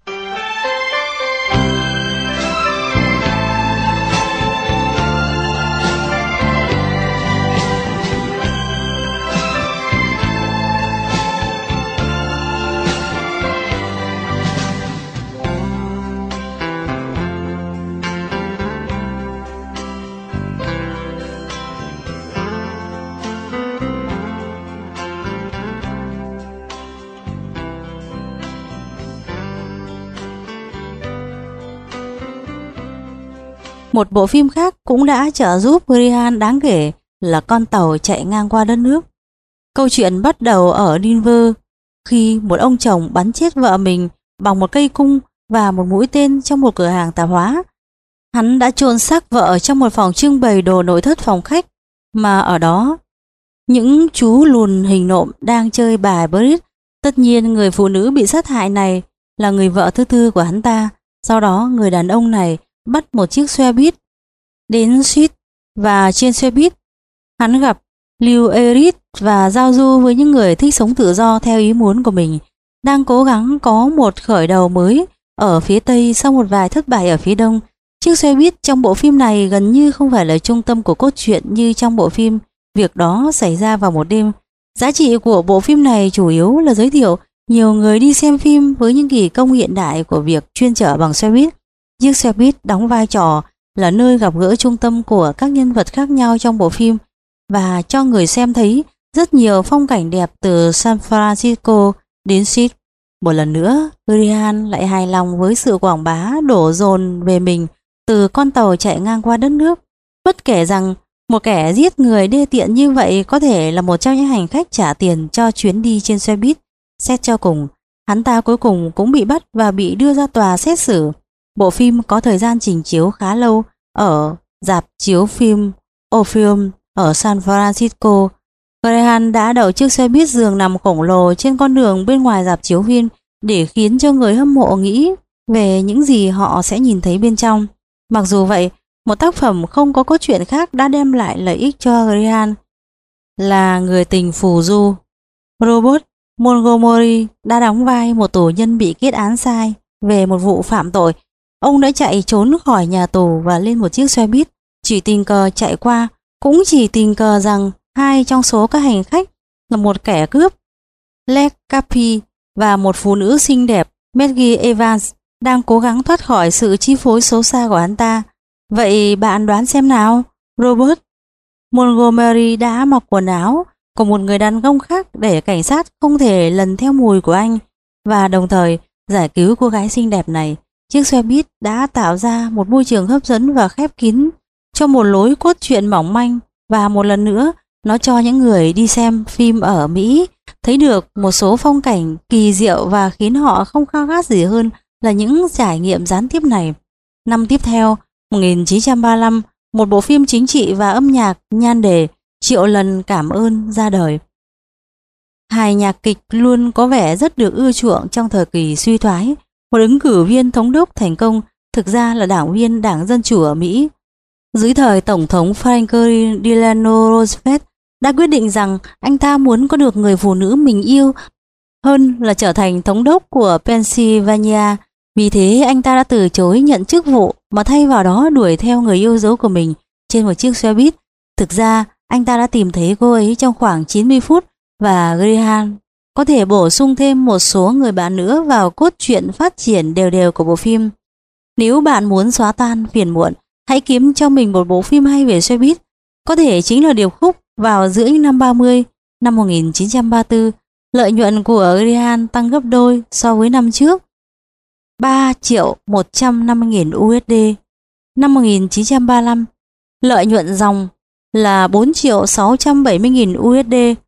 Một bộ phim khác cũng đã trợ giúp Grand đáng kể là Con tàu chạy ngang qua đất nước. Câu chuyện bắt đầu ở Denver khi một ông chồng bắn chết vợ mình bằng một cây cung và một mũi tên trong một cửa hàng tạp hóa. Hắn đã chôn xác vợ trong một phòng trưng bày đồ nội thất phòng khách, mà ở đó những chú lùn hình nộm đang chơi bài bridge. Tất nhiên người phụ nữ bị sát hại này là người vợ thứ tư của hắn ta. Sau đó người đàn ông này bắt một chiếc xe buýt đến Suite, và trên xe buýt hắn gặp Lew Eric và giao du với những người thích sống tự do theo ý muốn của mình, đang cố gắng có một khởi đầu mới ở phía Tây sau một vài thất bại ở phía Đông. Chiếc xe buýt trong bộ phim này gần như không phải là trung tâm của cốt truyện như trong bộ phim. Việc đó xảy ra vào một đêm. Giá trị của bộ phim này chủ yếu là giới thiệu nhiều người đi xem phim với những kỳ công hiện đại của việc chuyên chở bằng xe buýt. Chiếc xe buýt đóng vai trò là nơi gặp gỡ trung tâm của các nhân vật khác nhau trong bộ phim và cho người xem thấy rất nhiều phong cảnh đẹp từ San Francisco đến Sydney. Một lần nữa, Grand lại hài lòng với sự quảng bá đổ dồn về mình từ con tàu chạy ngang qua đất nước. Bất kể rằng một kẻ giết người đê tiện như vậy có thể là một trong những hành khách trả tiền cho chuyến đi trên xe buýt. Xét cho cùng, hắn ta cuối cùng cũng bị bắt và bị đưa ra tòa xét xử. Bộ phim có thời gian trình chiếu khá lâu ở rạp chiếu phim Orpheum ở San Francisco. Greyhound đã đậu chiếc xe buýt giường nằm khổng lồ trên con đường bên ngoài rạp chiếu phim để khiến cho người hâm mộ nghĩ về những gì họ sẽ nhìn thấy bên trong. Mặc dù vậy, một tác phẩm không có cốt truyện khác đã đem lại lợi ích cho Greyhound là Người tình phù du. Robert Montgomery đã đóng vai một tù nhân bị kết án sai về một vụ phạm tội. Ông đã chạy trốn khỏi nhà tù và lên một chiếc xe buýt, chỉ tình cờ chạy qua, cũng chỉ tình cờ rằng hai trong số các hành khách là một kẻ cướp, Les Capi, và một phụ nữ xinh đẹp, Maggie Evans, đang cố gắng thoát khỏi sự chi phối xấu xa của hắn ta. Vậy bạn đoán xem nào, Robert Montgomery đã mặc quần áo của một người đàn ông khác để cảnh sát không thể lần theo mùi của anh và đồng thời giải cứu cô gái xinh đẹp này. Chiếc xe buýt đã tạo ra một môi trường hấp dẫn và khép kín cho một lối cốt truyện mỏng manh, và một lần nữa nó cho những người đi xem phim ở Mỹ thấy được một số phong cảnh kỳ diệu và khiến họ không khao khát gì hơn là những trải nghiệm gián tiếp này. Năm tiếp theo, 1935, một bộ phim chính trị và âm nhạc nhan đề Triệu lần cảm ơn ra đời. Hài nhạc kịch luôn có vẻ rất được ưa chuộng trong thời kỳ suy thoái. Một ứng cử viên thống đốc thành công thực ra là đảng viên Đảng Dân Chủ ở Mỹ. Dưới thời Tổng thống Franklin Delano Roosevelt đã quyết định rằng anh ta muốn có được người phụ nữ mình yêu hơn là trở thành thống đốc của Pennsylvania. Vì thế anh ta đã từ chối nhận chức vụ mà thay vào đó đuổi theo người yêu dấu của mình trên một chiếc xe buýt. Thực ra anh ta đã tìm thấy cô ấy trong khoảng 90 phút và Greyhound có thể bổ sung thêm một số người bạn nữa vào cốt truyện phát triển đều đều của bộ phim. Nếu bạn muốn xóa tan phiền muộn, hãy kiếm cho mình một bộ phim hay về xe buýt. Có thể chính là điệp khúc vào giữa những năm 30, năm 1934, lợi nhuận của Greyhound tăng gấp đôi so với năm trước, 3.150.000 USD. Năm 1935, lợi nhuận dòng là 4.670.000 USD.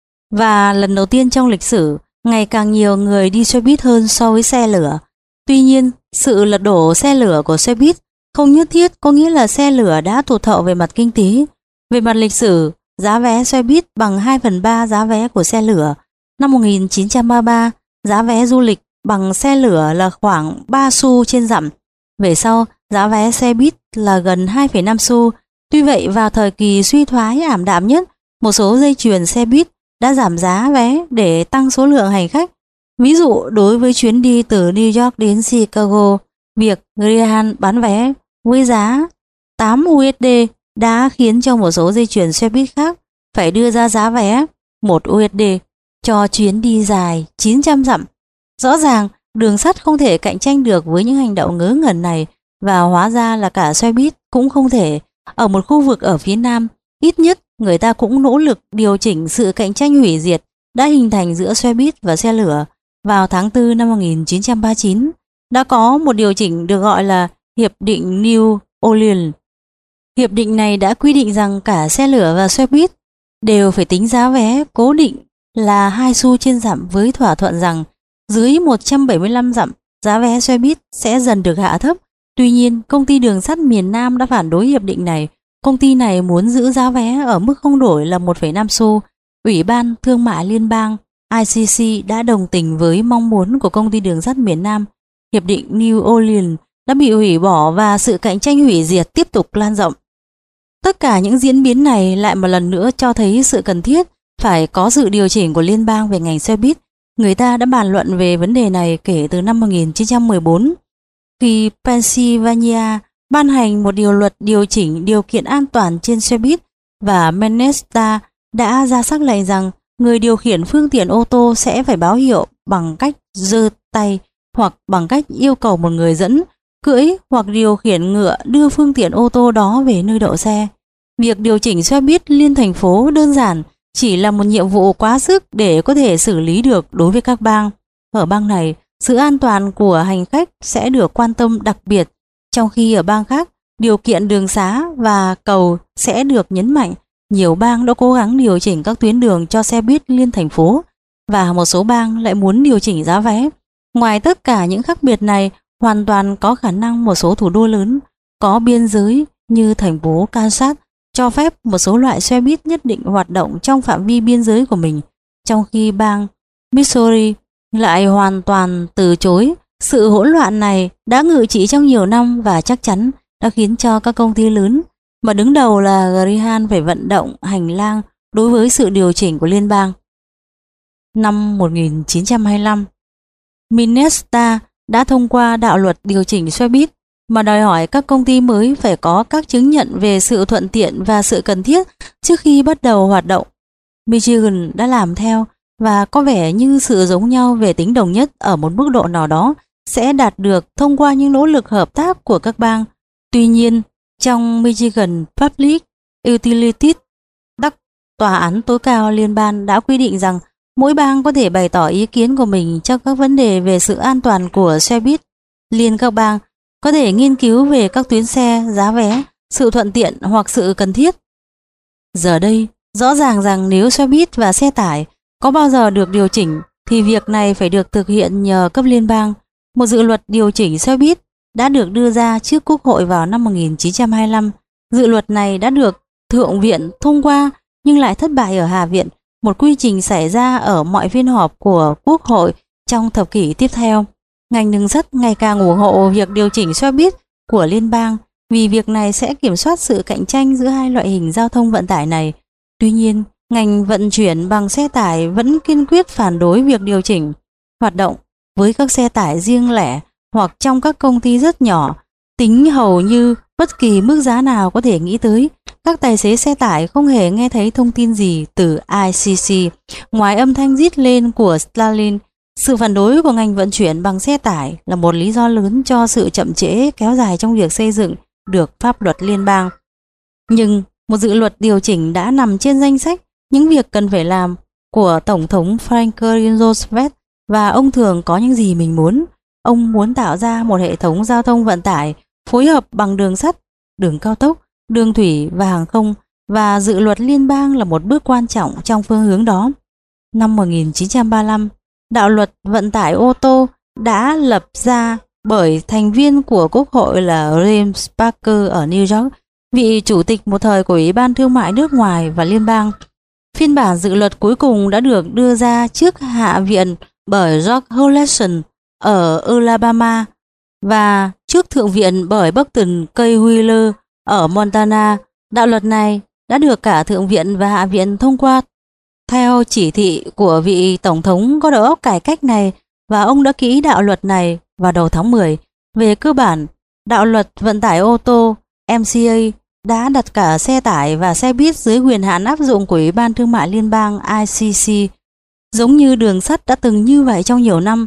Và lần đầu tiên trong lịch sử, ngày càng nhiều người đi xe buýt hơn so với xe lửa. Tuy nhiên, sự lật đổ xe lửa của xe buýt không nhất thiết có nghĩa là xe lửa đã tụt hậu về mặt kinh tế. Về mặt lịch sử, giá vé xe buýt bằng 2/3 giá vé của xe lửa. Năm 1933, giá vé du lịch bằng xe lửa là khoảng 3 xu trên dặm. Về sau, giá vé xe buýt là gần 2,5 xu. Tuy vậy, vào thời kỳ suy thoái ảm đạm nhất, một số dây chuyền xe buýt đã giảm giá vé để tăng số lượng hành khách. Ví dụ, đối với chuyến đi từ New York đến Chicago, việc Greyhound bán vé với giá 8 USD đã khiến cho một số dây chuyền xe buýt khác phải đưa ra giá vé 1 USD cho chuyến đi dài 900 dặm. Rõ ràng, đường sắt không thể cạnh tranh được với những hành động ngớ ngẩn này, và hóa ra là cả xe buýt cũng không thể. Ở một khu vực ở phía Nam, ít nhất người ta cũng nỗ lực điều chỉnh sự cạnh tranh hủy diệt đã hình thành giữa xe buýt và xe lửa. Vào tháng 4 năm 1939, đã có một điều chỉnh được gọi là Hiệp định New Orleans. Hiệp định này đã quy định rằng cả xe lửa và xe buýt đều phải tính giá vé cố định là 2 xu trên dặm, với thỏa thuận rằng dưới 175 dặm, giá vé xe buýt sẽ dần được hạ thấp. Tuy nhiên, công ty đường sắt miền Nam đã phản đối hiệp định này. Công ty này muốn giữ giá vé ở mức không đổi là 1,5 xu. Ủy ban Thương mại Liên bang ICC đã đồng tình với mong muốn của công ty đường sắt miền Nam. Hiệp định New Orleans đã bị hủy bỏ và sự cạnh tranh hủy diệt tiếp tục lan rộng. Tất cả những diễn biến này lại một lần nữa cho thấy sự cần thiết phải có sự điều chỉnh của liên bang về ngành xe buýt. Người ta đã bàn luận về vấn đề này kể từ năm 1914, khi Pennsylvania ban hành một điều luật điều chỉnh điều kiện an toàn trên xe buýt, và Minnesota đã ra sắc lệnh rằng người điều khiển phương tiện ô tô sẽ phải báo hiệu bằng cách giơ tay hoặc bằng cách yêu cầu một người dẫn, cưỡi hoặc điều khiển ngựa đưa phương tiện ô tô đó về nơi đậu xe. Việc điều chỉnh xe buýt liên thành phố đơn giản chỉ là một nhiệm vụ quá sức để có thể xử lý được đối với các bang. Ở bang này, sự an toàn của hành khách sẽ được quan tâm đặc biệt. Trong khi ở bang khác, điều kiện đường xá và cầu sẽ được nhấn mạnh, nhiều bang đã cố gắng điều chỉnh các tuyến đường cho xe buýt liên thành phố và một số bang lại muốn điều chỉnh giá vé. Ngoài tất cả những khác biệt này, hoàn toàn có khả năng một số thủ đô lớn có biên giới như thành phố Kansas cho phép một số loại xe buýt nhất định hoạt động trong phạm vi biên giới của mình, trong khi bang Missouri lại hoàn toàn từ chối. Sự hỗn loạn này đã ngự trị trong nhiều năm và chắc chắn đã khiến cho các công ty lớn mà đứng đầu là Greyhound phải vận động hành lang đối với sự điều chỉnh của liên bang. Năm 1925, Minnesota đã thông qua đạo luật điều chỉnh xe buýt mà đòi hỏi các công ty mới phải có các chứng nhận về sự thuận tiện và sự cần thiết trước khi bắt đầu hoạt động. Michigan đã làm theo và có vẻ như sự giống nhau về tính đồng nhất ở một mức độ nào đó sẽ đạt được thông qua những nỗ lực hợp tác của các bang. Tuy nhiên, trong Michigan Public Utilities, tòa án tối cao liên bang đã quy định rằng mỗi bang có thể bày tỏ ý kiến của mình trong các vấn đề về sự an toàn của xe buýt. Liên các bang có thể nghiên cứu về các tuyến xe, giá vé, sự thuận tiện hoặc sự cần thiết. Giờ đây, rõ ràng rằng nếu xe buýt và xe tải có bao giờ được điều chỉnh thì việc này phải được thực hiện nhờ cấp liên bang. Một dự luật điều chỉnh xe buýt đã được đưa ra trước Quốc hội vào năm 1925. Dự luật này đã được Thượng viện thông qua nhưng lại thất bại ở Hạ viện, một quy trình xảy ra ở mọi phiên họp của Quốc hội trong thập kỷ tiếp theo. Ngành đường sắt ngày càng ủng hộ việc điều chỉnh xe buýt của liên bang vì việc này sẽ kiểm soát sự cạnh tranh giữa hai loại hình giao thông vận tải này. Tuy nhiên, ngành vận chuyển bằng xe tải vẫn kiên quyết phản đối việc điều chỉnh hoạt động với các xe tải riêng lẻ hoặc trong các công ty rất nhỏ, tính hầu như bất kỳ mức giá nào có thể nghĩ tới. Các tài xế xe tải không hề nghe thấy thông tin gì từ ICC ngoài âm thanh rít lên của Stalin. Sự phản đối của ngành vận chuyển bằng xe tải là một lý do lớn cho sự chậm trễ kéo dài trong việc xây dựng được pháp luật liên bang. Nhưng một dự luật điều chỉnh đã nằm trên danh sách những việc cần phải làm của Tổng thống Franklin Roosevelt và ông thường có những gì mình muốn. Ông muốn tạo ra một hệ thống giao thông vận tải phối hợp bằng đường sắt, đường cao tốc, đường thủy và hàng không, và dự luật liên bang là một bước quan trọng trong phương hướng đó. Năm 1935, đạo luật vận tải ô tô đã lập ra bởi thành viên của Quốc hội là James Parker ở New York, vị chủ tịch một thời của Ủy ban Thương mại nước ngoài và liên bang. Phiên bản dự luật cuối cùng đã được đưa ra trước Hạ viện bởi George Holson ở Alabama và trước Thượng viện bởi Burton K. Wheeler ở Montana. Đạo luật này đã được cả Thượng viện và Hạ viện thông qua theo chỉ thị của vị Tổng thống có đầu óc cải cách này, và ông đã ký đạo luật này vào đầu tháng 10. Về cơ bản, đạo luật vận tải ô tô MCA đã đặt cả xe tải và xe buýt dưới quyền hạn áp dụng của Ủy ban Thương mại Liên bang ICC. Giống như đường sắt đã từng như vậy trong nhiều năm,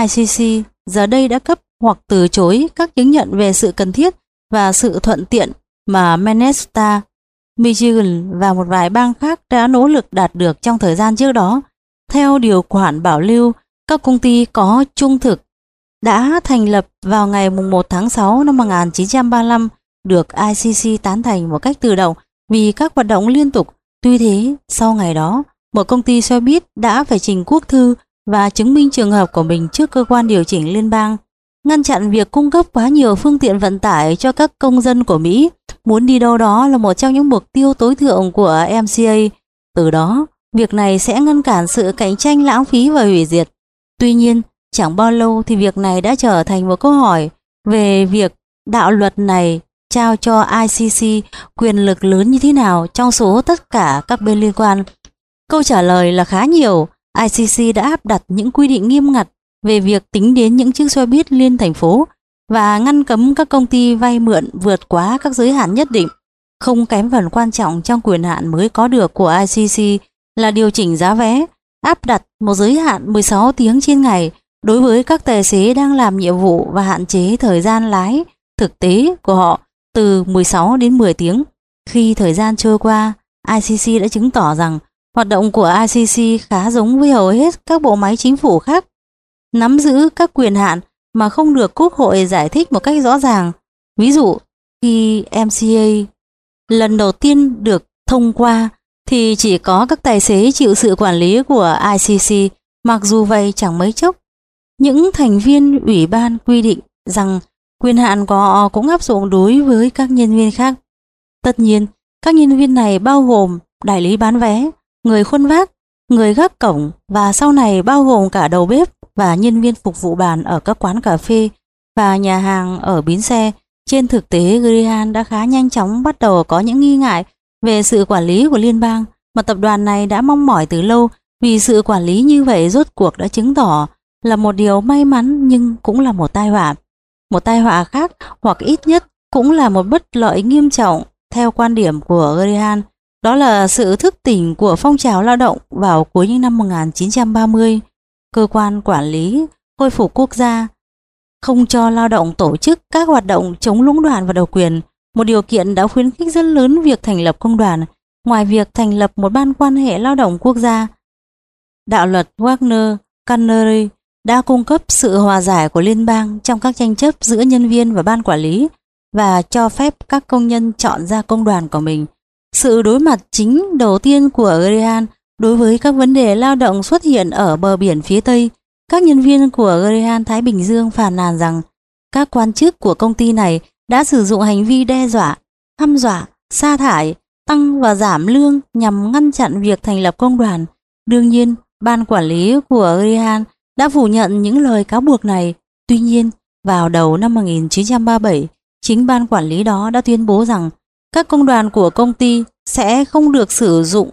ICC giờ đây đã cấp hoặc từ chối các chứng nhận về sự cần thiết và sự thuận tiện mà Minnesota, Michigan và một vài bang khác đã nỗ lực đạt được trong thời gian trước đó. Theo điều khoản bảo lưu, các công ty có trung thực đã thành lập vào ngày 1 tháng 6 năm 1935 được ICC tán thành một cách tự động vì các hoạt động liên tục. Tuy thế, sau ngày đó, một công ty xe buýt đã phải trình quốc thư và chứng minh trường hợp của mình trước cơ quan điều chỉnh liên bang. Ngăn chặn việc cung cấp quá nhiều phương tiện vận tải cho các công dân của Mỹ muốn đi đâu đó là một trong những mục tiêu tối thượng của MCA. Từ đó, việc này sẽ ngăn cản sự cạnh tranh lãng phí và hủy diệt. Tuy nhiên, chẳng bao lâu thì việc này đã trở thành một câu hỏi về việc đạo luật này trao cho ICC quyền lực lớn như thế nào trong số tất cả các bên liên quan. Câu trả lời là khá nhiều. ICC đã áp đặt những quy định nghiêm ngặt về việc tính đến những chiếc xe buýt liên thành phố và ngăn cấm các công ty vay mượn vượt quá các giới hạn nhất định. Không kém phần quan trọng trong quyền hạn mới có được của ICC là điều chỉnh giá vé, áp đặt một giới hạn 16 tiếng trên ngày đối với các tài xế đang làm nhiệm vụ và hạn chế thời gian lái thực tế của họ từ 16 đến 10 tiếng. Khi thời gian trôi qua, ICC đã chứng tỏ rằng hoạt động của ICC khá giống với hầu hết các bộ máy chính phủ khác, nắm giữ các quyền hạn mà không được Quốc hội giải thích một cách rõ ràng. Ví dụ, khi MCA lần đầu tiên được thông qua thì chỉ có các tài xế chịu sự quản lý của ICC, mặc dù vậy chẳng mấy chốc những thành viên ủy ban quy định rằng quyền hạn của họ cũng áp dụng đối với các nhân viên khác. Tất nhiên, các nhân viên này bao gồm đại lý bán vé, người khuân vác, người gác cổng và sau này bao gồm cả đầu bếp và nhân viên phục vụ bàn ở các quán cà phê và nhà hàng ở bến xe. Trên thực tế, Graham đã khá nhanh chóng bắt đầu có những nghi ngại về sự quản lý của liên bang mà tập đoàn này đã mong mỏi từ lâu, vì sự quản lý như vậy rốt cuộc đã chứng tỏ là một điều may mắn nhưng cũng là một tai họa. Một tai họa khác, hoặc ít nhất cũng là một bất lợi nghiêm trọng theo quan điểm của Graham, đó là sự thức tỉnh của phong trào lao động vào cuối những năm 1930. Cơ quan quản lý khôi phục quốc gia không cho lao động tổ chức các hoạt động chống lũng đoạn và độc quyền, một điều kiện đã khuyến khích rất lớn việc thành lập công đoàn. Ngoài việc thành lập một ban quan hệ lao động quốc gia, đạo luật Wagner-Carnegie đã cung cấp sự hòa giải của liên bang trong các tranh chấp giữa nhân viên và ban quản lý và cho phép các công nhân chọn ra công đoàn của mình. Sự đối mặt chính đầu tiên của Graham đối với các vấn đề lao động xuất hiện ở bờ biển phía Tây. Các nhân viên của Graham Thái Bình Dương phàn nàn rằng các quan chức của công ty này đã sử dụng hành vi đe dọa, hăm dọa, sa thải, tăng và giảm lương nhằm ngăn chặn việc thành lập công đoàn. Đương nhiên, ban quản lý của Graham đã phủ nhận những lời cáo buộc này. Tuy nhiên, vào đầu năm 1937, chính ban quản lý đó đã tuyên bố rằng các công đoàn của công ty sẽ không được sử dụng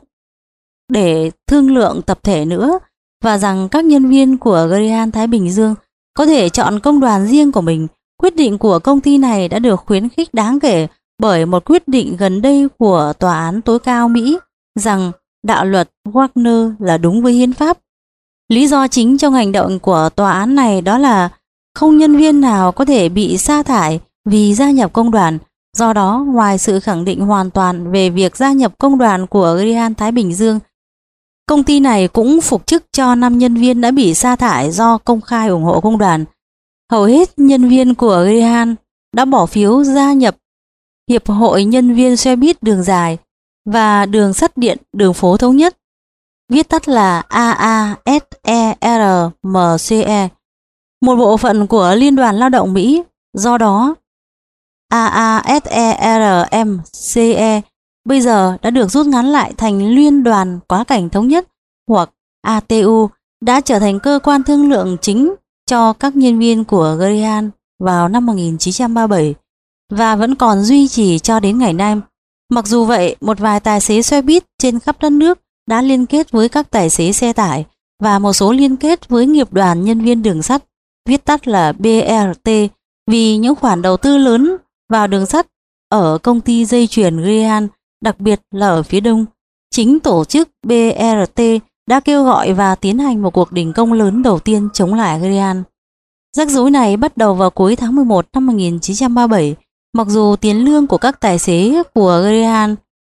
để thương lượng tập thể nữa, và rằng các nhân viên của Graham Thái Bình Dương có thể chọn công đoàn riêng của mình. Quyết định của công ty này đã được khuyến khích đáng kể bởi một quyết định gần đây của Tòa án tối cao Mỹ rằng đạo luật Wagner là đúng với hiến pháp. Lý do chính trong hành động của tòa án này đó là không nhân viên nào có thể bị sa thải vì gia nhập công đoàn. Do đó, ngoài sự khẳng định hoàn toàn về việc gia nhập công đoàn của Graham Thái Bình Dương, công ty này cũng phục chức cho 5 nhân viên đã bị sa thải do công khai ủng hộ công đoàn. Hầu hết nhân viên của Graham đã bỏ phiếu gia nhập Hiệp hội Nhân viên Xe buýt Đường dài và Đường sắt điện Đường phố Thống nhất, viết tắt là AASERMCE, một bộ phận của Liên đoàn Lao động Mỹ. Do đó, AASERMCE bây giờ đã được rút ngắn lại thành Liên đoàn Quá cảnh Thống nhất hoặc ATU, đã trở thành cơ quan thương lượng chính cho các nhân viên của Graham vào năm 1937 và vẫn còn duy trì cho đến ngày nay. Mặc dù vậy, một vài tài xế xe buýt trên khắp đất nước đã liên kết với các tài xế xe tải và một số liên kết với nghiệp đoàn nhân viên đường sắt, viết tắt là BRT, vì những khoản đầu tư lớn vào đường sắt ở công ty dây chuyền Graham, đặc biệt là ở phía đông. Chính tổ chức BRT đã kêu gọi và tiến hành một cuộc đình công lớn đầu tiên chống lại Graham. Rắc rối này bắt đầu vào cuối tháng 11 năm 1937. Mặc dù tiền lương của các tài xế của Graham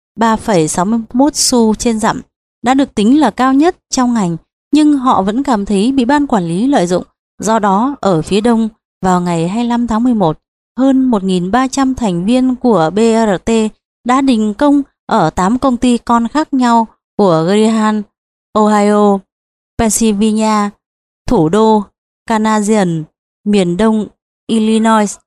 3,61 xu trên dặm đã được tính là cao nhất trong ngành, nhưng họ vẫn cảm thấy bị ban quản lý lợi dụng. Do đó, ở phía đông, vào ngày 25 tháng 11, hơn 1.300 thành viên của BRT đã đình công ở 8 công ty con khác nhau của Graham: Ohio, Pennsylvania, thủ đô Canadian, miền đông Illinois,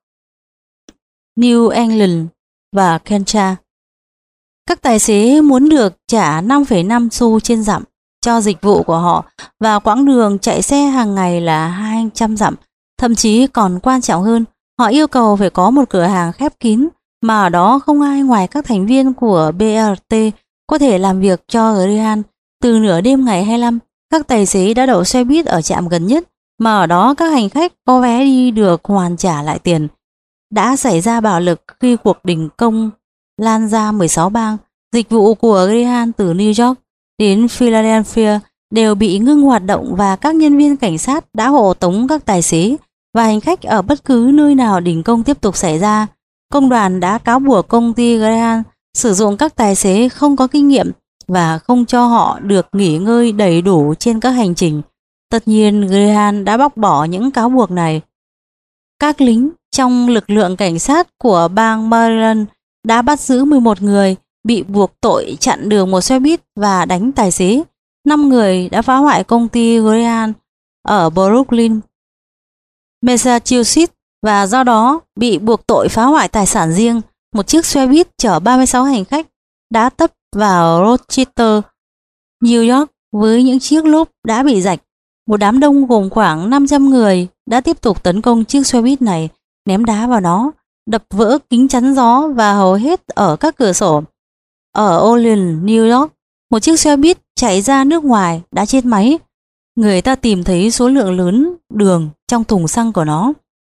New England và Kansas. Các tài xế muốn được trả 5,5 xu trên dặm cho dịch vụ của họ và quãng đường chạy xe hàng ngày là 200 dặm. Thậm chí còn quan trọng hơn, họ yêu cầu phải có một cửa hàng khép kín mà ở đó không ai ngoài các thành viên của BRT có thể làm việc cho Graham. Từ nửa đêm ngày 25, các tài xế đã đậu xe buýt ở trạm gần nhất mà ở đó các hành khách có vé đi được hoàn trả lại tiền. Đã xảy ra bạo lực khi cuộc đình công lan ra 16 bang. Dịch vụ của Graham từ New York đến Philadelphia đều bị ngưng hoạt động và các nhân viên cảnh sát đã hộ tống các tài xế và hành khách ở bất cứ nơi nào đình công tiếp tục xảy ra. Công đoàn đã cáo buộc công ty Graham sử dụng các tài xế không có kinh nghiệm và không cho họ được nghỉ ngơi đầy đủ trên các hành trình. Tất nhiên, Graham đã bác bỏ những cáo buộc này. Các lính trong lực lượng cảnh sát của bang Maryland đã bắt giữ 11 người bị buộc tội chặn đường một xe buýt và đánh tài xế. 5 người đã phá hoại công ty Greyhound ở Brooklyn, Massachusetts và do đó bị buộc tội phá hoại tài sản riêng. Một chiếc xe buýt chở 36 hành khách đã tấp vào Rochester, New York với những chiếc lốp đã bị rạch. Một đám đông gồm khoảng 500 người đã tiếp tục tấn công chiếc xe buýt này, ném đá vào nó, đập vỡ kính chắn gió và hầu hết ở các cửa sổ. Ở Olean, New York, một chiếc xe buýt chạy ra nước ngoài đã chết máy. Người ta tìm thấy số lượng lớn đường trong thùng xăng của nó.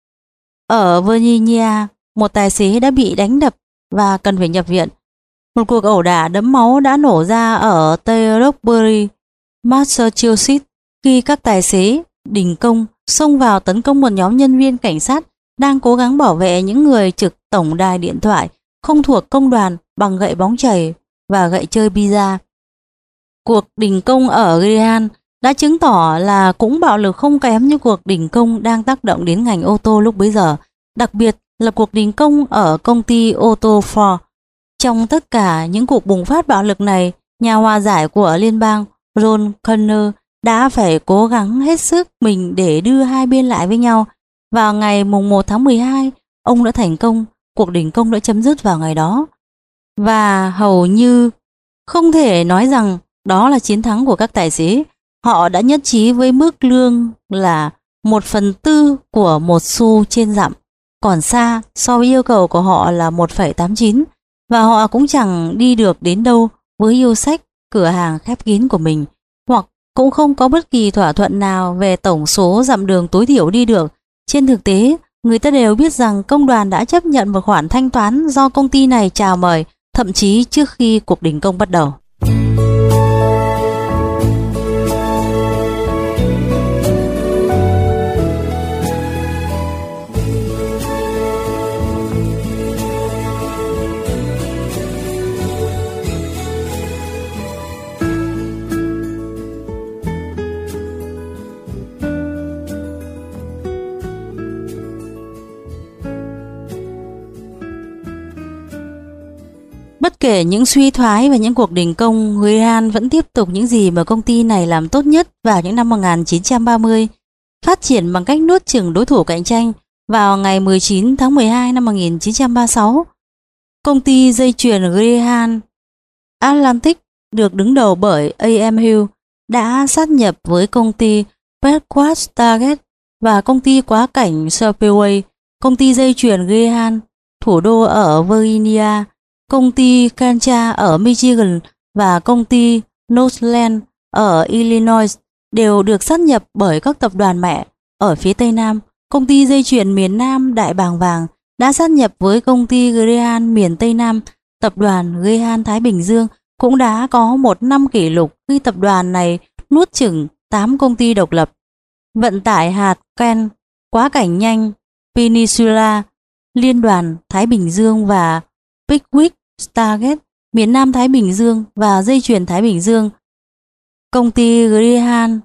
Ở Virginia, một tài xế đã bị đánh đập và cần phải nhập viện. Một cuộc ẩu đả đẫm máu đã nổ ra ở Tây Roxbury, Massachusetts, khi các tài xế đình công xông vào tấn công một nhóm nhân viên cảnh sát đang cố gắng bảo vệ những người trực tổng đài điện thoại không thuộc công đoàn bằng gậy bóng chày và gậy chơi pizza. Cuộc đình công ở Greyhound đã chứng tỏ là cũng bạo lực không kém như cuộc đình công đang tác động đến ngành ô tô lúc bấy giờ, đặc biệt là cuộc đình công ở công ty ô tô Ford. Trong tất cả những cuộc bùng phát bạo lực này, nhà hòa giải của liên bang Ron Connor đã phải cố gắng hết sức mình để đưa hai bên lại với nhau. Vào ngày mùng 1 tháng 12, ông đã thành công, cuộc đình công đã chấm dứt vào ngày đó. Và hầu như không thể nói rằng đó là chiến thắng của các tài xế. Họ đã nhất trí với mức lương là 1/4 của 1 xu trên dặm, còn xa so với yêu cầu của họ là 1,89, và họ cũng chẳng đi được đến đâu với yêu sách cửa hàng khép kín của mình, hoặc cũng không có bất kỳ thỏa thuận nào về tổng số dặm đường tối thiểu đi được. Trên thực tế, người ta đều biết rằng công đoàn đã chấp nhận một khoản thanh toán do công ty này chào mời, thậm chí trước khi cuộc đình công bắt đầu. Bất kể những suy thoái và những cuộc đình công, Greyhound vẫn tiếp tục những gì mà công ty này làm tốt nhất vào những năm 1930, phát triển bằng cách nuốt chửng đối thủ cạnh tranh. Vào ngày 19 tháng 12 năm 1936, công ty dây chuyền Greyhound Atlantic được đứng đầu bởi A.M. Hill đã sát nhập với công ty Bedford Stargate và công ty quá cảnh Speedway, công ty dây chuyền Greyhound thủ đô ở Virginia, công ty Kancha ở Michigan và công ty Northland ở Illinois đều được sát nhập bởi các tập đoàn mẹ. Ở phía Tây Nam, công ty dây chuyền miền Nam Đại Bàng Vàng đã sát nhập với công ty Greyhound miền Tây Nam. Tập đoàn Greyhound Thái Bình Dương cũng đã có một năm kỷ lục khi tập đoàn này nuốt chửng 8 công ty độc lập. Vận tải hạt Ken, quá cảnh nhanh Peninsula, Liên đoàn Thái Bình Dương và Pickwick Stargate, miền Nam Thái Bình Dương và dây chuyền Thái Bình Dương. Công ty Greyhound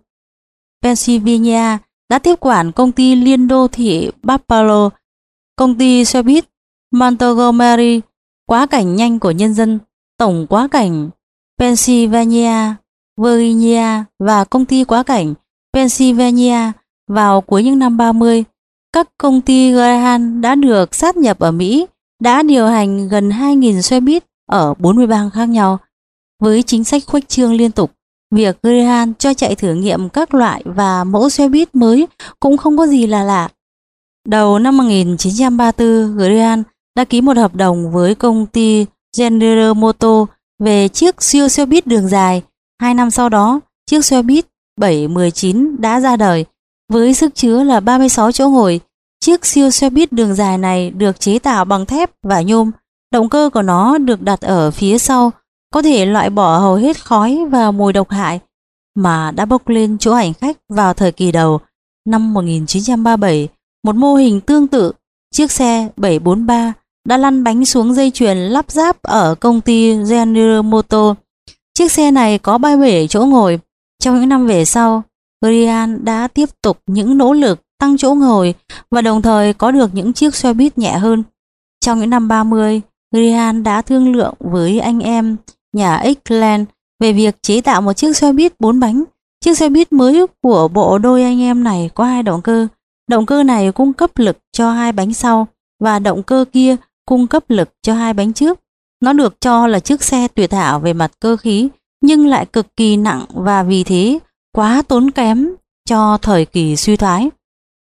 Pennsylvania đã tiếp quản công ty liên đô thị Buffalo, công ty xe buýt Montgomery, quá cảnh nhanh của nhân dân, tổng quá cảnh Pennsylvania, Virginia và công ty quá cảnh Pennsylvania. Vào cuối những năm 30, các công ty Greyhound đã được sát nhập ở Mỹ, đã điều hành gần 2.000 xe buýt ở 40 bang khác nhau. Với chính sách khuếch trương liên tục, việc Greyhound cho chạy thử nghiệm các loại và mẫu xe buýt mới cũng không có gì là lạ. Đầu năm 1934, Greyhound đã ký một hợp đồng với công ty General Motors về chiếc siêu xe buýt đường dài. 2 năm sau đó, chiếc xe buýt 719 đã ra đời. Với sức chứa là 36 chỗ ngồi, chiếc siêu xe buýt đường dài này được chế tạo bằng thép và nhôm. Động cơ của nó được đặt ở phía sau, có thể loại bỏ hầu hết khói và mùi độc hại mà đã bốc lên chỗ hành khách vào thời kỳ đầu. Năm 1937, một mô hình tương tự, chiếc xe 743 đã lăn bánh xuống dây chuyền lắp ráp ở công ty General Motors. Chiếc xe này có 37 chỗ ngồi. Trong những năm về sau, Greyhound đã tiếp tục những nỗ lực tăng chỗ ngồi và đồng thời có được những chiếc xe buýt nhẹ hơn. Trong những năm 30, Graham đã thương lượng với anh em nhà Excellent về việc chế tạo một chiếc xe buýt 4 bánh. Chiếc xe buýt mới của bộ đôi anh em này có 2 động cơ. Động cơ này cung cấp lực cho 2 bánh sau và động cơ kia cung cấp lực cho 2 bánh trước. Nó được cho là chiếc xe tuyệt hảo về mặt cơ khí nhưng lại cực kỳ nặng và vì thế quá tốn kém cho thời kỳ suy thoái.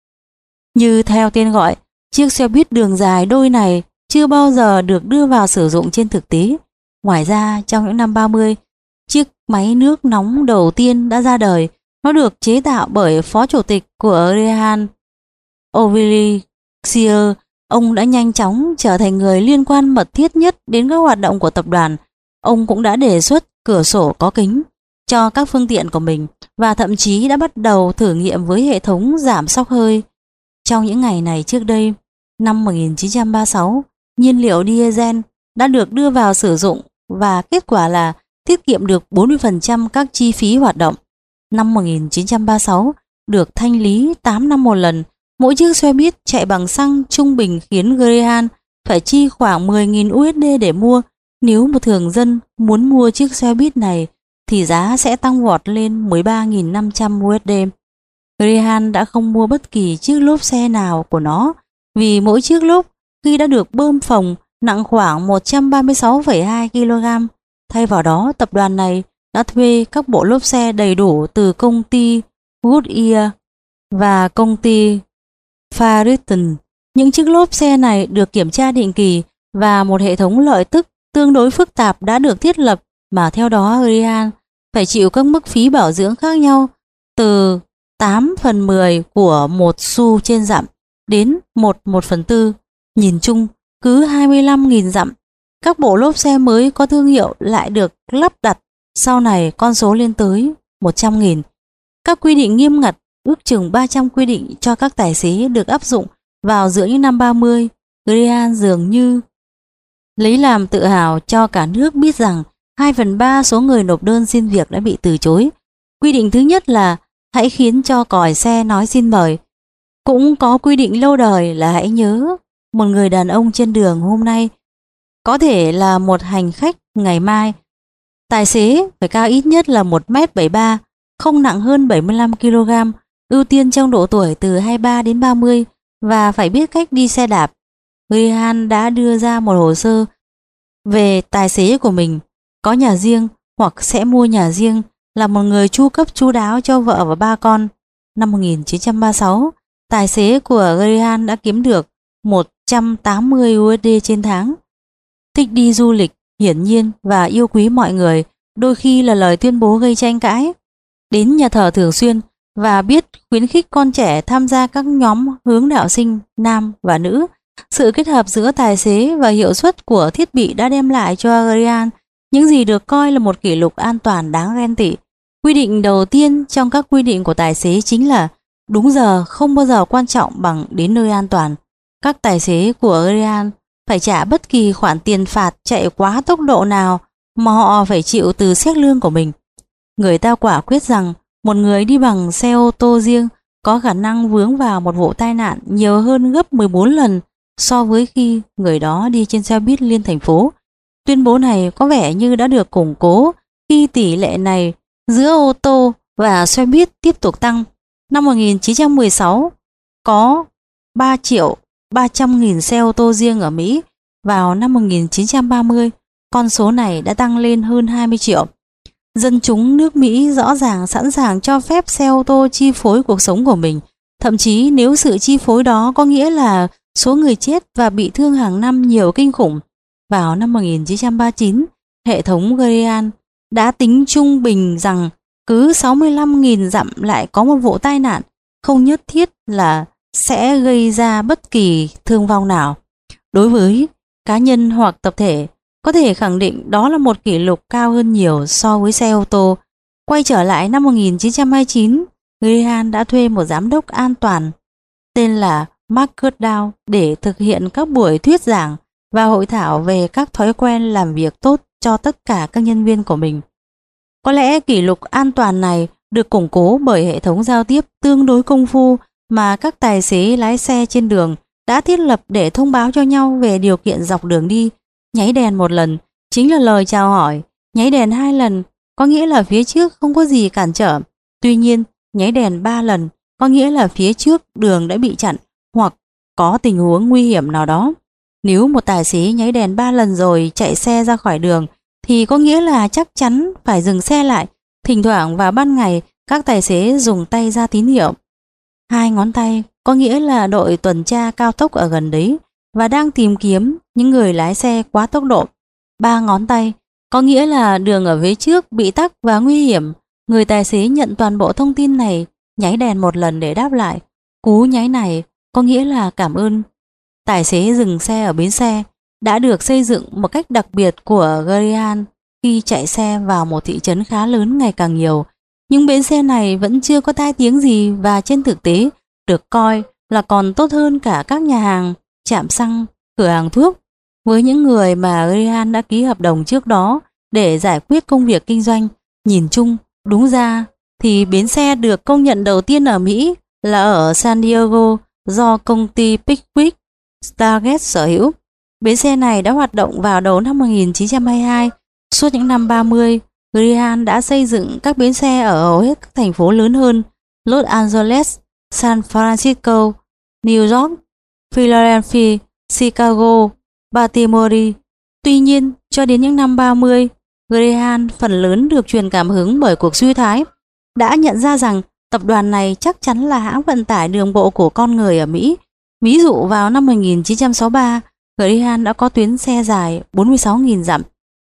Như theo tên gọi, chiếc xe buýt đường dài đôi này chưa bao giờ được đưa vào sử dụng trên thực tế. Ngoài ra, trong những năm 30, chiếc máy nước nóng đầu tiên đã ra đời. Nó được chế tạo bởi phó chủ tịch của Graham, Orville Shear. Ông đã nhanh chóng trở thành người liên quan mật thiết nhất đến các hoạt động của tập đoàn. Ông cũng đã đề xuất cửa sổ có kính cho các phương tiện của mình và thậm chí đã bắt đầu thử nghiệm với hệ thống giảm xóc hơi. Trong những ngày này trước đây, năm 1936, nhiên liệu diesel đã được đưa vào sử dụng và kết quả là tiết kiệm được 40% các chi phí hoạt động. Năm 1936 được thanh lý 8 năm một lần. Mỗi chiếc xe buýt chạy bằng xăng trung bình khiến Graham phải chi khoảng 10.000 USD để mua. Nếu một thường dân muốn mua chiếc xe buýt này thì giá sẽ tăng vọt lên 13.500 USD. Graham đã không mua bất kỳ chiếc lốp xe nào của nó vì mỗi chiếc lốp khi đã được bơm phồng nặng khoảng 136,2 kg. Thay vào đó, tập đoàn này đã thuê các bộ lốp xe đầy đủ từ công ty Goodyear và công ty Firestone. Những chiếc lốp xe này được kiểm tra định kỳ và một hệ thống lợi tức tương đối phức tạp đã được thiết lập mà theo đó Graham phải chịu các mức phí bảo dưỡng khác nhau từ 8/10 của 1 xu trên dặm đến 1/4. Nhìn chung, cứ 25.000 dặm, các bộ lốp xe mới có thương hiệu lại được lắp đặt. Sau này con số lên tới 100.000. Các quy định nghiêm ngặt, ước chừng 300 quy định cho các tài xế được áp dụng vào giữa những năm 30. Graham dường như lấy làm tự hào cho cả nước biết rằng 2/3 số người nộp đơn xin việc đã bị từ chối. Quy định thứ nhất là hãy khiến cho còi xe nói xin mời. Cũng có quy định lâu đời là hãy nhớ một người đàn ông trên đường hôm nay có thể là một hành khách ngày mai. Tài xế phải cao ít nhất là 1m73, không nặng hơn 75 kg, ưu tiên trong độ tuổi từ 23 đến 30 và phải biết cách đi xe đạp. Graham đã đưa ra một hồ sơ về tài xế của mình, có nhà riêng hoặc sẽ mua nhà riêng, là một người chu cấp chu đáo cho vợ và 3 con. Năm 1936, tài xế của Graham đã kiếm được 180 USD trên tháng. Thích đi du lịch, hiển nhiên và yêu quý mọi người, đôi khi là lời tuyên bố gây tranh cãi. Đến nhà thờ thường xuyên và biết khuyến khích con trẻ tham gia các nhóm hướng đạo sinh nam và nữ. Sự kết hợp giữa tài xế và hiệu suất của thiết bị đã đem lại cho Graham những gì được coi là một kỷ lục an toàn đáng ghen tị. Quy định đầu tiên trong các quy định của tài xế chính là đúng giờ không bao giờ quan trọng bằng đến nơi an toàn. Các tài xế của Graham phải trả bất kỳ khoản tiền phạt chạy quá tốc độ nào mà họ phải chịu từ xét lương của mình. Người ta quả quyết rằng một người đi bằng xe ô tô riêng có khả năng vướng vào một vụ tai nạn nhiều hơn gấp 14 lần so với khi người đó đi trên xe buýt liên thành phố. Tuyên bố này có vẻ như đã được củng cố khi tỷ lệ này giữa ô tô và xe buýt tiếp tục tăng. Năm 1916 có 3.300.000 xe ô tô riêng ở Mỹ. Vào năm 1930, con số này đã tăng lên hơn 20 triệu. Dân chúng nước Mỹ rõ ràng sẵn sàng cho phép xe ô tô chi phối cuộc sống của mình, thậm chí nếu sự chi phối đó có nghĩa là số người chết và bị thương hàng năm nhiều kinh khủng. Vào năm 1939, hệ thống Graham đã tính trung bình rằng cứ 65.000 dặm lại có một vụ tai nạn, không nhất thiết là sẽ gây ra bất kỳ thương vong nào. Đối với cá nhân hoặc tập thể, có thể khẳng định đó là một kỷ lục cao hơn nhiều so với xe ô tô. Quay trở lại năm 1929, Graham đã thuê một giám đốc an toàn tên là Marcus Dow để thực hiện các buổi thuyết giảng và hội thảo về các thói quen làm việc tốt cho tất cả các nhân viên của mình. Có lẽ kỷ lục an toàn này được củng cố bởi hệ thống giao tiếp tương đối công phu mà các tài xế lái xe trên đường đã thiết lập để thông báo cho nhau về điều kiện dọc đường đi. Nháy đèn một lần chính là lời chào hỏi, nháy đèn 2 lần có nghĩa là phía trước không có gì cản trở. Tuy nhiên, nháy đèn 3 lần có nghĩa là phía trước đường đã bị chặn hoặc có tình huống nguy hiểm nào đó. Nếu một tài xế nháy đèn 3 lần rồi chạy xe ra khỏi đường thì có nghĩa là chắc chắn phải dừng xe lại. Thỉnh thoảng vào ban ngày, các tài xế dùng tay ra tín hiệu. 2 ngón tay có nghĩa là đội tuần tra cao tốc ở gần đấy và đang tìm kiếm những người lái xe quá tốc độ. 3 ngón tay có nghĩa là đường ở phía trước bị tắc và nguy hiểm. Người tài xế nhận toàn bộ thông tin này, nháy đèn một lần để đáp lại. Cú nháy này có nghĩa là cảm ơn. Tài xế dừng xe ở bến xe đã được xây dựng một cách đặc biệt của Garihan khi chạy xe vào một thị trấn khá lớn ngày càng nhiều. Nhưng bến xe này vẫn chưa có tai tiếng gì và trên thực tế được coi là còn tốt hơn cả các nhà hàng, trạm xăng, cửa hàng thuốc. Với những người mà Garihan đã ký hợp đồng trước đó để giải quyết công việc kinh doanh, nhìn chung, đúng ra thì bến xe được công nhận đầu tiên ở Mỹ là ở San Diego do công ty Pickwick Stargate sở hữu. Bến xe này đã hoạt động vào đầu năm 1922. Suốt những năm 30, Garihan đã xây dựng các bến xe ở hầu hết các thành phố lớn hơn: Los Angeles, San Francisco, New York, Philadelphia, Chicago, Baltimore. Tuy nhiên, cho đến những năm 30, Garihan phần lớn được truyền cảm hứng bởi cuộc suy thoái, đã nhận ra rằng tập đoàn này chắc chắn là hãng vận tải đường bộ của con người ở Mỹ. Ví dụ vào năm 1963, Garihan đã có tuyến xe dài 46.000 dặm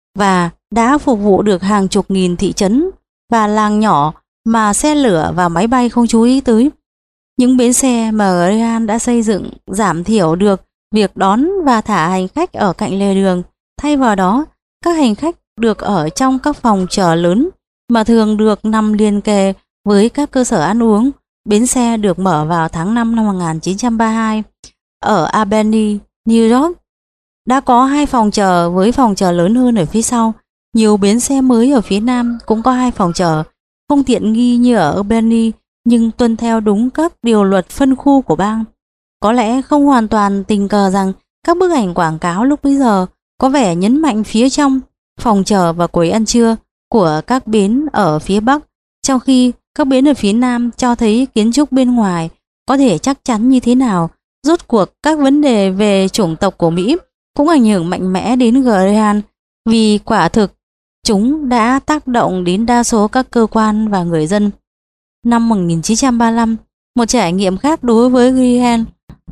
và đã phục vụ được hàng chục nghìn thị trấn và làng nhỏ mà xe lửa và máy bay không chú ý tới. Những bến xe mà Garihan đã xây dựng giảm thiểu được việc đón và thả hành khách ở cạnh lề đường. Thay vào đó, các hành khách được ở trong các phòng chờ lớn mà thường được nằm liền kề với các cơ sở ăn uống. Bến xe được mở vào tháng 5 năm 1932 ở Albany, New York. Đã có 2 phòng chờ với phòng chờ lớn hơn ở phía sau. Nhiều bến xe mới ở phía Nam cũng có 2 phòng chờ, không tiện nghi như ở Albany nhưng tuân theo đúng các điều luật phân khu của bang. Có lẽ không hoàn toàn tình cờ rằng các bức ảnh quảng cáo lúc bấy giờ có vẻ nhấn mạnh phía trong phòng chờ và quầy ăn trưa của các bến ở phía Bắc, trong khi các bến ở phía Nam cho thấy kiến trúc bên ngoài có thể chắc chắn như thế nào. Rốt cuộc các vấn đề về chủng tộc của Mỹ cũng ảnh hưởng mạnh mẽ đến Garihan, vì quả thực chúng đã tác động đến đa số các cơ quan và người dân. Năm 1935, một trải nghiệm khác đối với Garihan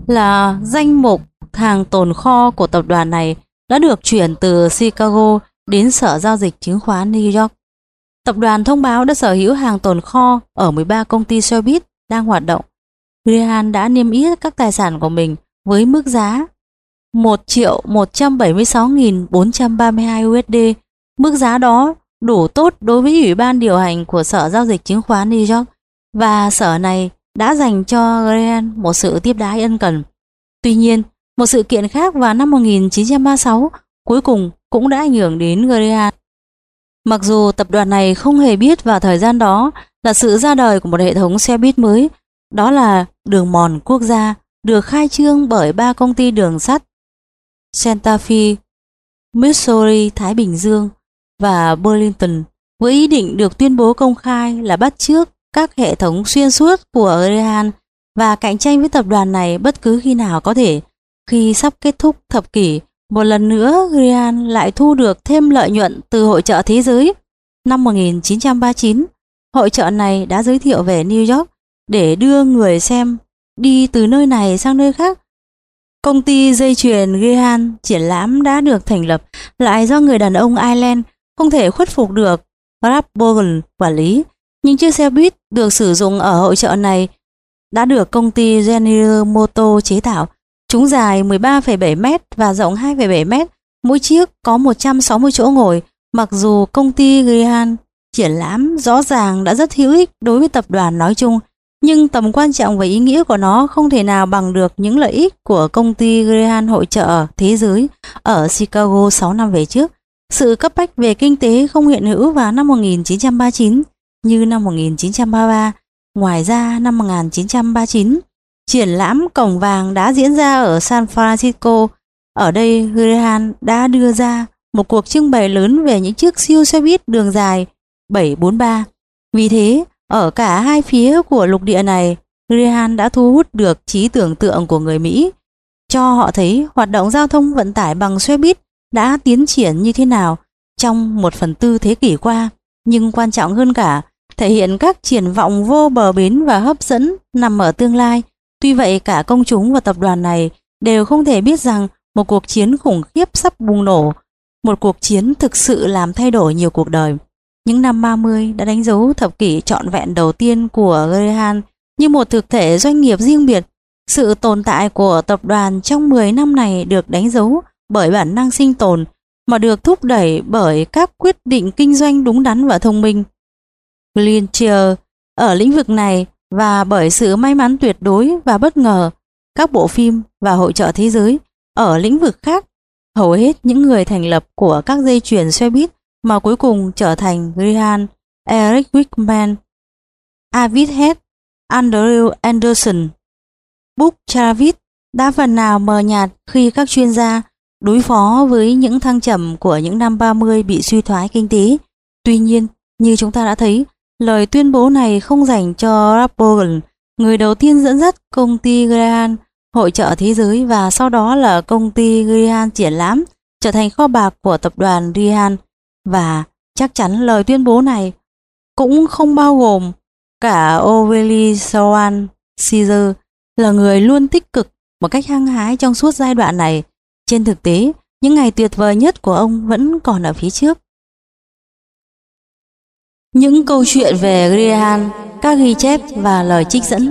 là danh mục hàng tồn kho của tập đoàn này đã được chuyển từ Chicago đến Sở Giao dịch Chứng khoán New York. Tập đoàn thông báo đã sở hữu hàng tồn kho ở 13 công ty xe buýt đang hoạt động. Garihan đã niêm yết các tài sản của mình với mức giá 1.176.432 USD. Mức giá đó đủ tốt đối với Ủy ban điều hành của Sở Giao dịch Chứng khoán New York, và sở này đã dành cho Garihan một sự tiếp đái ân cần. Tuy nhiên, một sự kiện khác vào năm 1936 cuối cùng cũng đã ảnh hưởng đến Garihan. Mặc dù tập đoàn này không hề biết vào thời gian đó là sự ra đời của một hệ thống xe buýt mới, đó là đường mòn quốc gia được khai trương bởi 3 công ty đường sắt Santa Fe, Missouri, Thái Bình Dương và Burlington, với ý định được tuyên bố công khai là bắt chước các hệ thống xuyên suốt của Garihan và cạnh tranh với tập đoàn này bất cứ khi nào có thể. Khi sắp kết thúc thập kỷ, một lần nữa Garihan lại thu được thêm lợi nhuận từ hội chợ thế giới. Năm 1939, hội chợ này đã giới thiệu về New York để đưa người xem đi từ nơi này sang nơi khác. Công ty dây chuyền Garihan triển lãm đã được thành lập lại do người đàn ông Ireland không thể khuất phục được Ralph Bogan quản lý. Những chiếc xe buýt được sử dụng ở hội chợ này đã được công ty General Motors chế tạo. Chúng dài 13,7 m và rộng 2,7 m, mỗi chiếc có 160 chỗ ngồi. Mặc dù công ty Garihan triển lãm rõ ràng đã rất hữu ích đối với tập đoàn nói chung, nhưng tầm quan trọng và ý nghĩa của nó không thể nào bằng được những lợi ích của công ty Garihan hội chợ thế giới ở Chicago 6 năm về trước. Sự cấp bách về kinh tế không hiện hữu vào năm 1939 như năm 1933. Ngoài ra, năm 1939, Triển lãm cổng vàng đã diễn ra ở San Francisco. Ở đây, Greyhound đã đưa ra một cuộc trưng bày lớn về những chiếc siêu xe buýt đường dài 743. Vì thế, ở cả hai phía của lục địa này, Greyhound đã thu hút được trí tưởng tượng của người Mỹ, cho họ thấy hoạt động giao thông vận tải bằng xe buýt đã tiến triển như thế nào trong 1/4 thế kỷ qua. Nhưng quan trọng hơn cả, thể hiện các triển vọng vô bờ bến và hấp dẫn nằm ở tương lai. Tuy vậy, cả công chúng và tập đoàn này đều không thể biết rằng một cuộc chiến khủng khiếp sắp bùng nổ, một cuộc chiến thực sự làm thay đổi nhiều cuộc đời. Những năm 30 đã đánh dấu thập kỷ trọn vẹn đầu tiên của Greyhound như một thực thể doanh nghiệp riêng biệt. Sự tồn tại của tập đoàn trong 10 năm này được đánh dấu bởi bản năng sinh tồn mà được thúc đẩy bởi các quyết định kinh doanh đúng đắn và thông minh. Glintier ở lĩnh vực này và bởi sự may mắn tuyệt đối và bất ngờ, các bộ phim và hội chợ thế giới ở lĩnh vực khác, hầu hết những người thành lập của các dây chuyền xe buýt mà cuối cùng trở thành Greyhound, Eric Wickman, Arvid Hess, Andrew Anderson, Buck Travis đã phần nào mờ nhạt khi các chuyên gia đối phó với những thăng trầm của những năm 30 bị suy thoái kinh tế. Tuy nhiên, như chúng ta đã thấy, lời tuyên bố này không dành cho Ralph Bogan, người đầu tiên dẫn dắt công ty Greyhound, hội chợ thế giới và sau đó là công ty Greyhound triển lãm, trở thành kho bạc của tập đoàn Greyhound. Và chắc chắn lời tuyên bố này cũng không bao gồm cả O'Reilly Shawn Caesar, là người luôn tích cực một cách hăng hái trong suốt giai đoạn này. Trên thực tế, những ngày tuyệt vời nhất của ông vẫn còn ở phía trước. Những câu chuyện về Greyhound, các ghi chép và lời trích dẫn.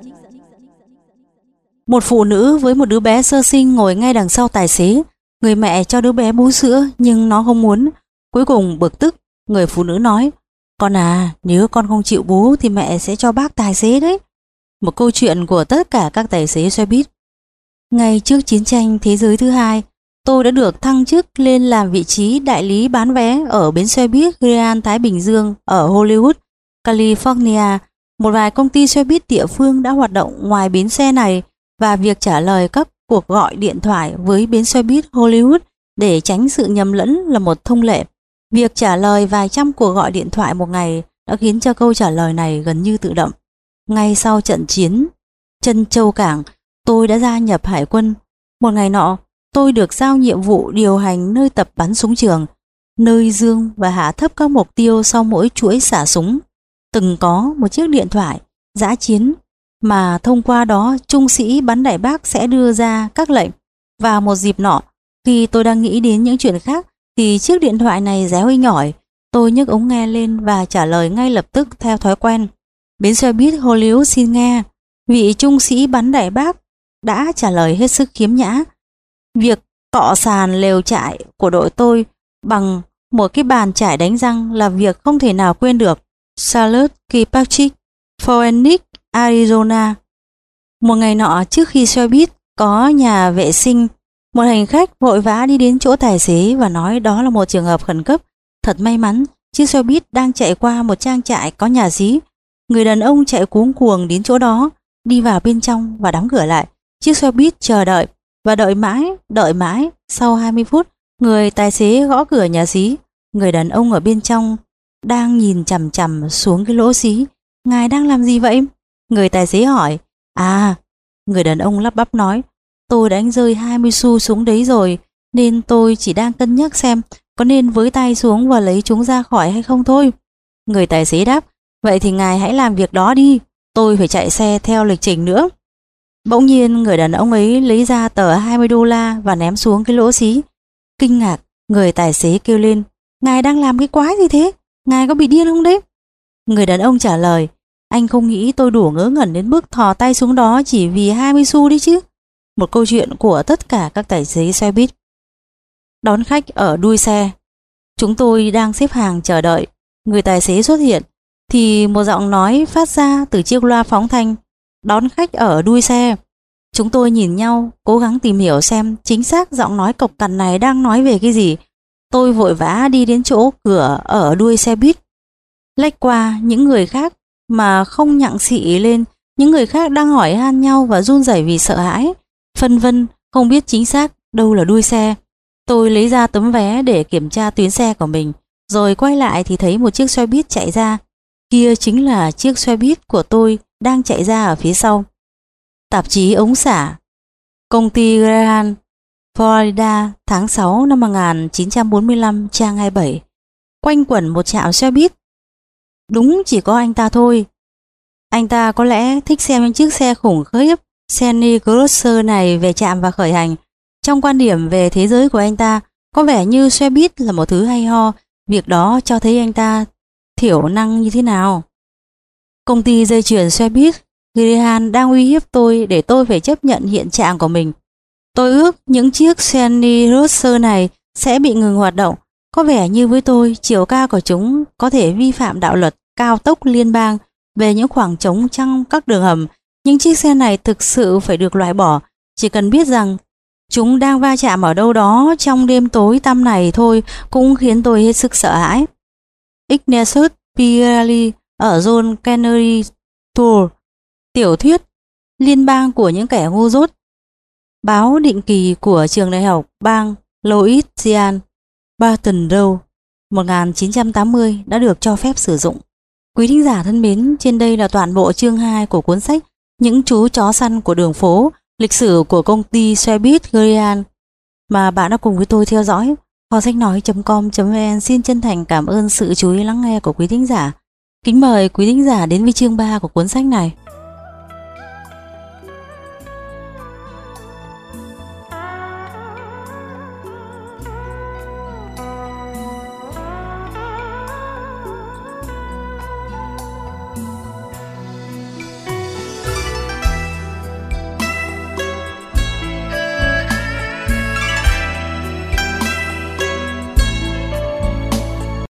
Một phụ nữ với một đứa bé sơ sinh ngồi ngay đằng sau tài xế. Người mẹ cho đứa bé bú sữa nhưng nó không muốn. Cuối cùng bực tức, người phụ nữ nói: "Con à, nếu con không chịu bú thì mẹ sẽ cho bác tài xế đấy." Một câu chuyện của tất cả các tài xế xe buýt. Ngay trước chiến tranh thế giới thứ hai, tôi đã được thăng chức lên làm vị trí đại lý bán vé ở bến xe buýt Greyhound Thái Bình Dương ở Hollywood, California. Một vài công ty xe buýt địa phương đã hoạt động ngoài bến xe này và việc trả lời các cuộc gọi điện thoại với bến xe buýt Hollywood để tránh sự nhầm lẫn là một thông lệ. Việc trả lời vài trăm cuộc gọi điện thoại một ngày đã khiến cho câu trả lời này gần như tự động. Ngay sau trận chiến Trân Châu Cảng, tôi đã gia nhập hải quân. Một ngày nọ, tôi được giao nhiệm vụ điều hành nơi tập bắn súng trường, nơi dương và hạ thấp các mục tiêu sau mỗi chuỗi xả súng. Từng có một chiếc điện thoại dã chiến mà thông qua đó trung sĩ bắn đại bác sẽ đưa ra các lệnh. Và một dịp nọ, khi tôi đang nghĩ đến những chuyện khác thì chiếc điện thoại này réo inh ỏi. Tôi nhấc ống nghe lên và trả lời ngay lập tức theo thói quen. "Bến xe buýt Hollywood xin nghe." Vị trung sĩ bắn đại bác đã trả lời hết sức khiếm nhã. Việc cọ sàn lều trại của đội tôi bằng một cái bàn chải đánh răng là việc không thể nào quên được. Charlotte Kilpatrick, Phoenix, Arizona. Một ngày nọ, trước khi xe buýt có nhà vệ sinh, một hành khách vội vã đi đến chỗ tài xế và nói đó là một trường hợp khẩn cấp. Thật may mắn, chiếc xe buýt đang chạy qua một trang trại có nhà xí. Người đàn ông chạy cuống cuồng đến chỗ đó, đi vào bên trong và đóng cửa lại. Chiếc xe buýt chờ đợi và đợi mãi. Sau 20 phút, người tài xế gõ cửa nhà xí. Người đàn ông ở bên trong đang nhìn chằm chằm xuống cái lỗ xí. "Ngài đang làm gì vậy?" Người tài xế hỏi. "À," người đàn ông lắp bắp nói, "tôi đã đánh rơi 20 xu xuống đấy rồi, nên tôi chỉ đang cân nhắc xem có nên với tay xuống và lấy chúng ra khỏi hay không thôi." Người tài xế đáp: "Vậy thì ngài hãy làm việc đó đi, tôi phải chạy xe theo lịch trình nữa." Bỗng nhiên người đàn ông ấy lấy ra tờ 20 đô la và ném xuống cái lỗ xí. Kinh ngạc, người tài xế kêu lên: "Ngài đang làm cái quái gì thế? Ngài có bị điên không đấy?" Người đàn ông trả lời: "Anh không nghĩ tôi đủ ngớ ngẩn đến mức thò tay xuống đó chỉ vì 20 xu đấy chứ." Một câu chuyện của tất cả các tài xế xe buýt. Đón khách ở đuôi xe. Chúng tôi đang xếp hàng chờ đợi. Người tài xế xuất hiện thì một giọng nói phát ra từ chiếc loa phóng thanh: "Đón khách ở đuôi xe." Chúng tôi nhìn nhau, cố gắng tìm hiểu xem chính xác giọng nói cộc cằn này đang nói về cái gì. Tôi vội vã đi đến chỗ cửa ở đuôi xe buýt, lách qua những người khác mà không nhặng xị lên Những người khác đang hỏi han nhau và run rẩy vì sợ hãi, phân vân không biết chính xác đâu là đuôi xe. Tôi lấy ra tấm vé để kiểm tra tuyến xe của mình, rồi quay lại thì thấy một chiếc xe buýt chạy ra. Kia chính là chiếc xe buýt của tôi đang chạy ra ở phía sau. Tạp chí ống xả, công ty Graham, Florida, tháng 6 năm 1945, trang 27. Quanh quẩn một trạm xe buýt. Đúng chỉ có anh ta thôi. Anh ta có lẽ thích xem những chiếc xe khủng khiếp Senny Crosser này về trạm và khởi hành. Trong quan điểm về thế giới của anh ta, có vẻ như xe buýt là một thứ hay ho. Việc đó cho thấy anh ta thiểu năng như thế nào. Công ty dây chuyền xe buýt Greyhound đang uy hiếp tôi để tôi phải chấp nhận hiện trạng của mình. Tôi ước những chiếc Senny Crosser này sẽ bị ngừng hoạt động. Có vẻ như với tôi, chiều cao của chúng có thể vi phạm đạo luật cao tốc liên bang về những khoảng trống trong các đường hầm. Nhưng chiếc xe này thực sự phải được loại bỏ. Chỉ cần biết rằng chúng đang va chạm ở đâu đó trong đêm tối tăm này thôi cũng khiến tôi hết sức sợ hãi. Ignatius Pirelli ở John Canary Tour, tiểu thuyết liên bang của những kẻ ngu dốt. Báo định kỳ của trường đại học bang Louisiana, Baton Rouge, 1980 đã được cho phép sử dụng. Quý thính giả thân mến, trên đây là toàn bộ chương 2 của cuốn sách Những chú chó săn của đường phố, lịch sử của công ty xe buýt Greyhound mà bạn đã cùng với tôi theo dõi. Kho sách nói.com.vn xin chân thành cảm ơn sự chú ý lắng nghe của quý thính giả. Kính mời quý thính giả đến với chương 3 của cuốn sách này.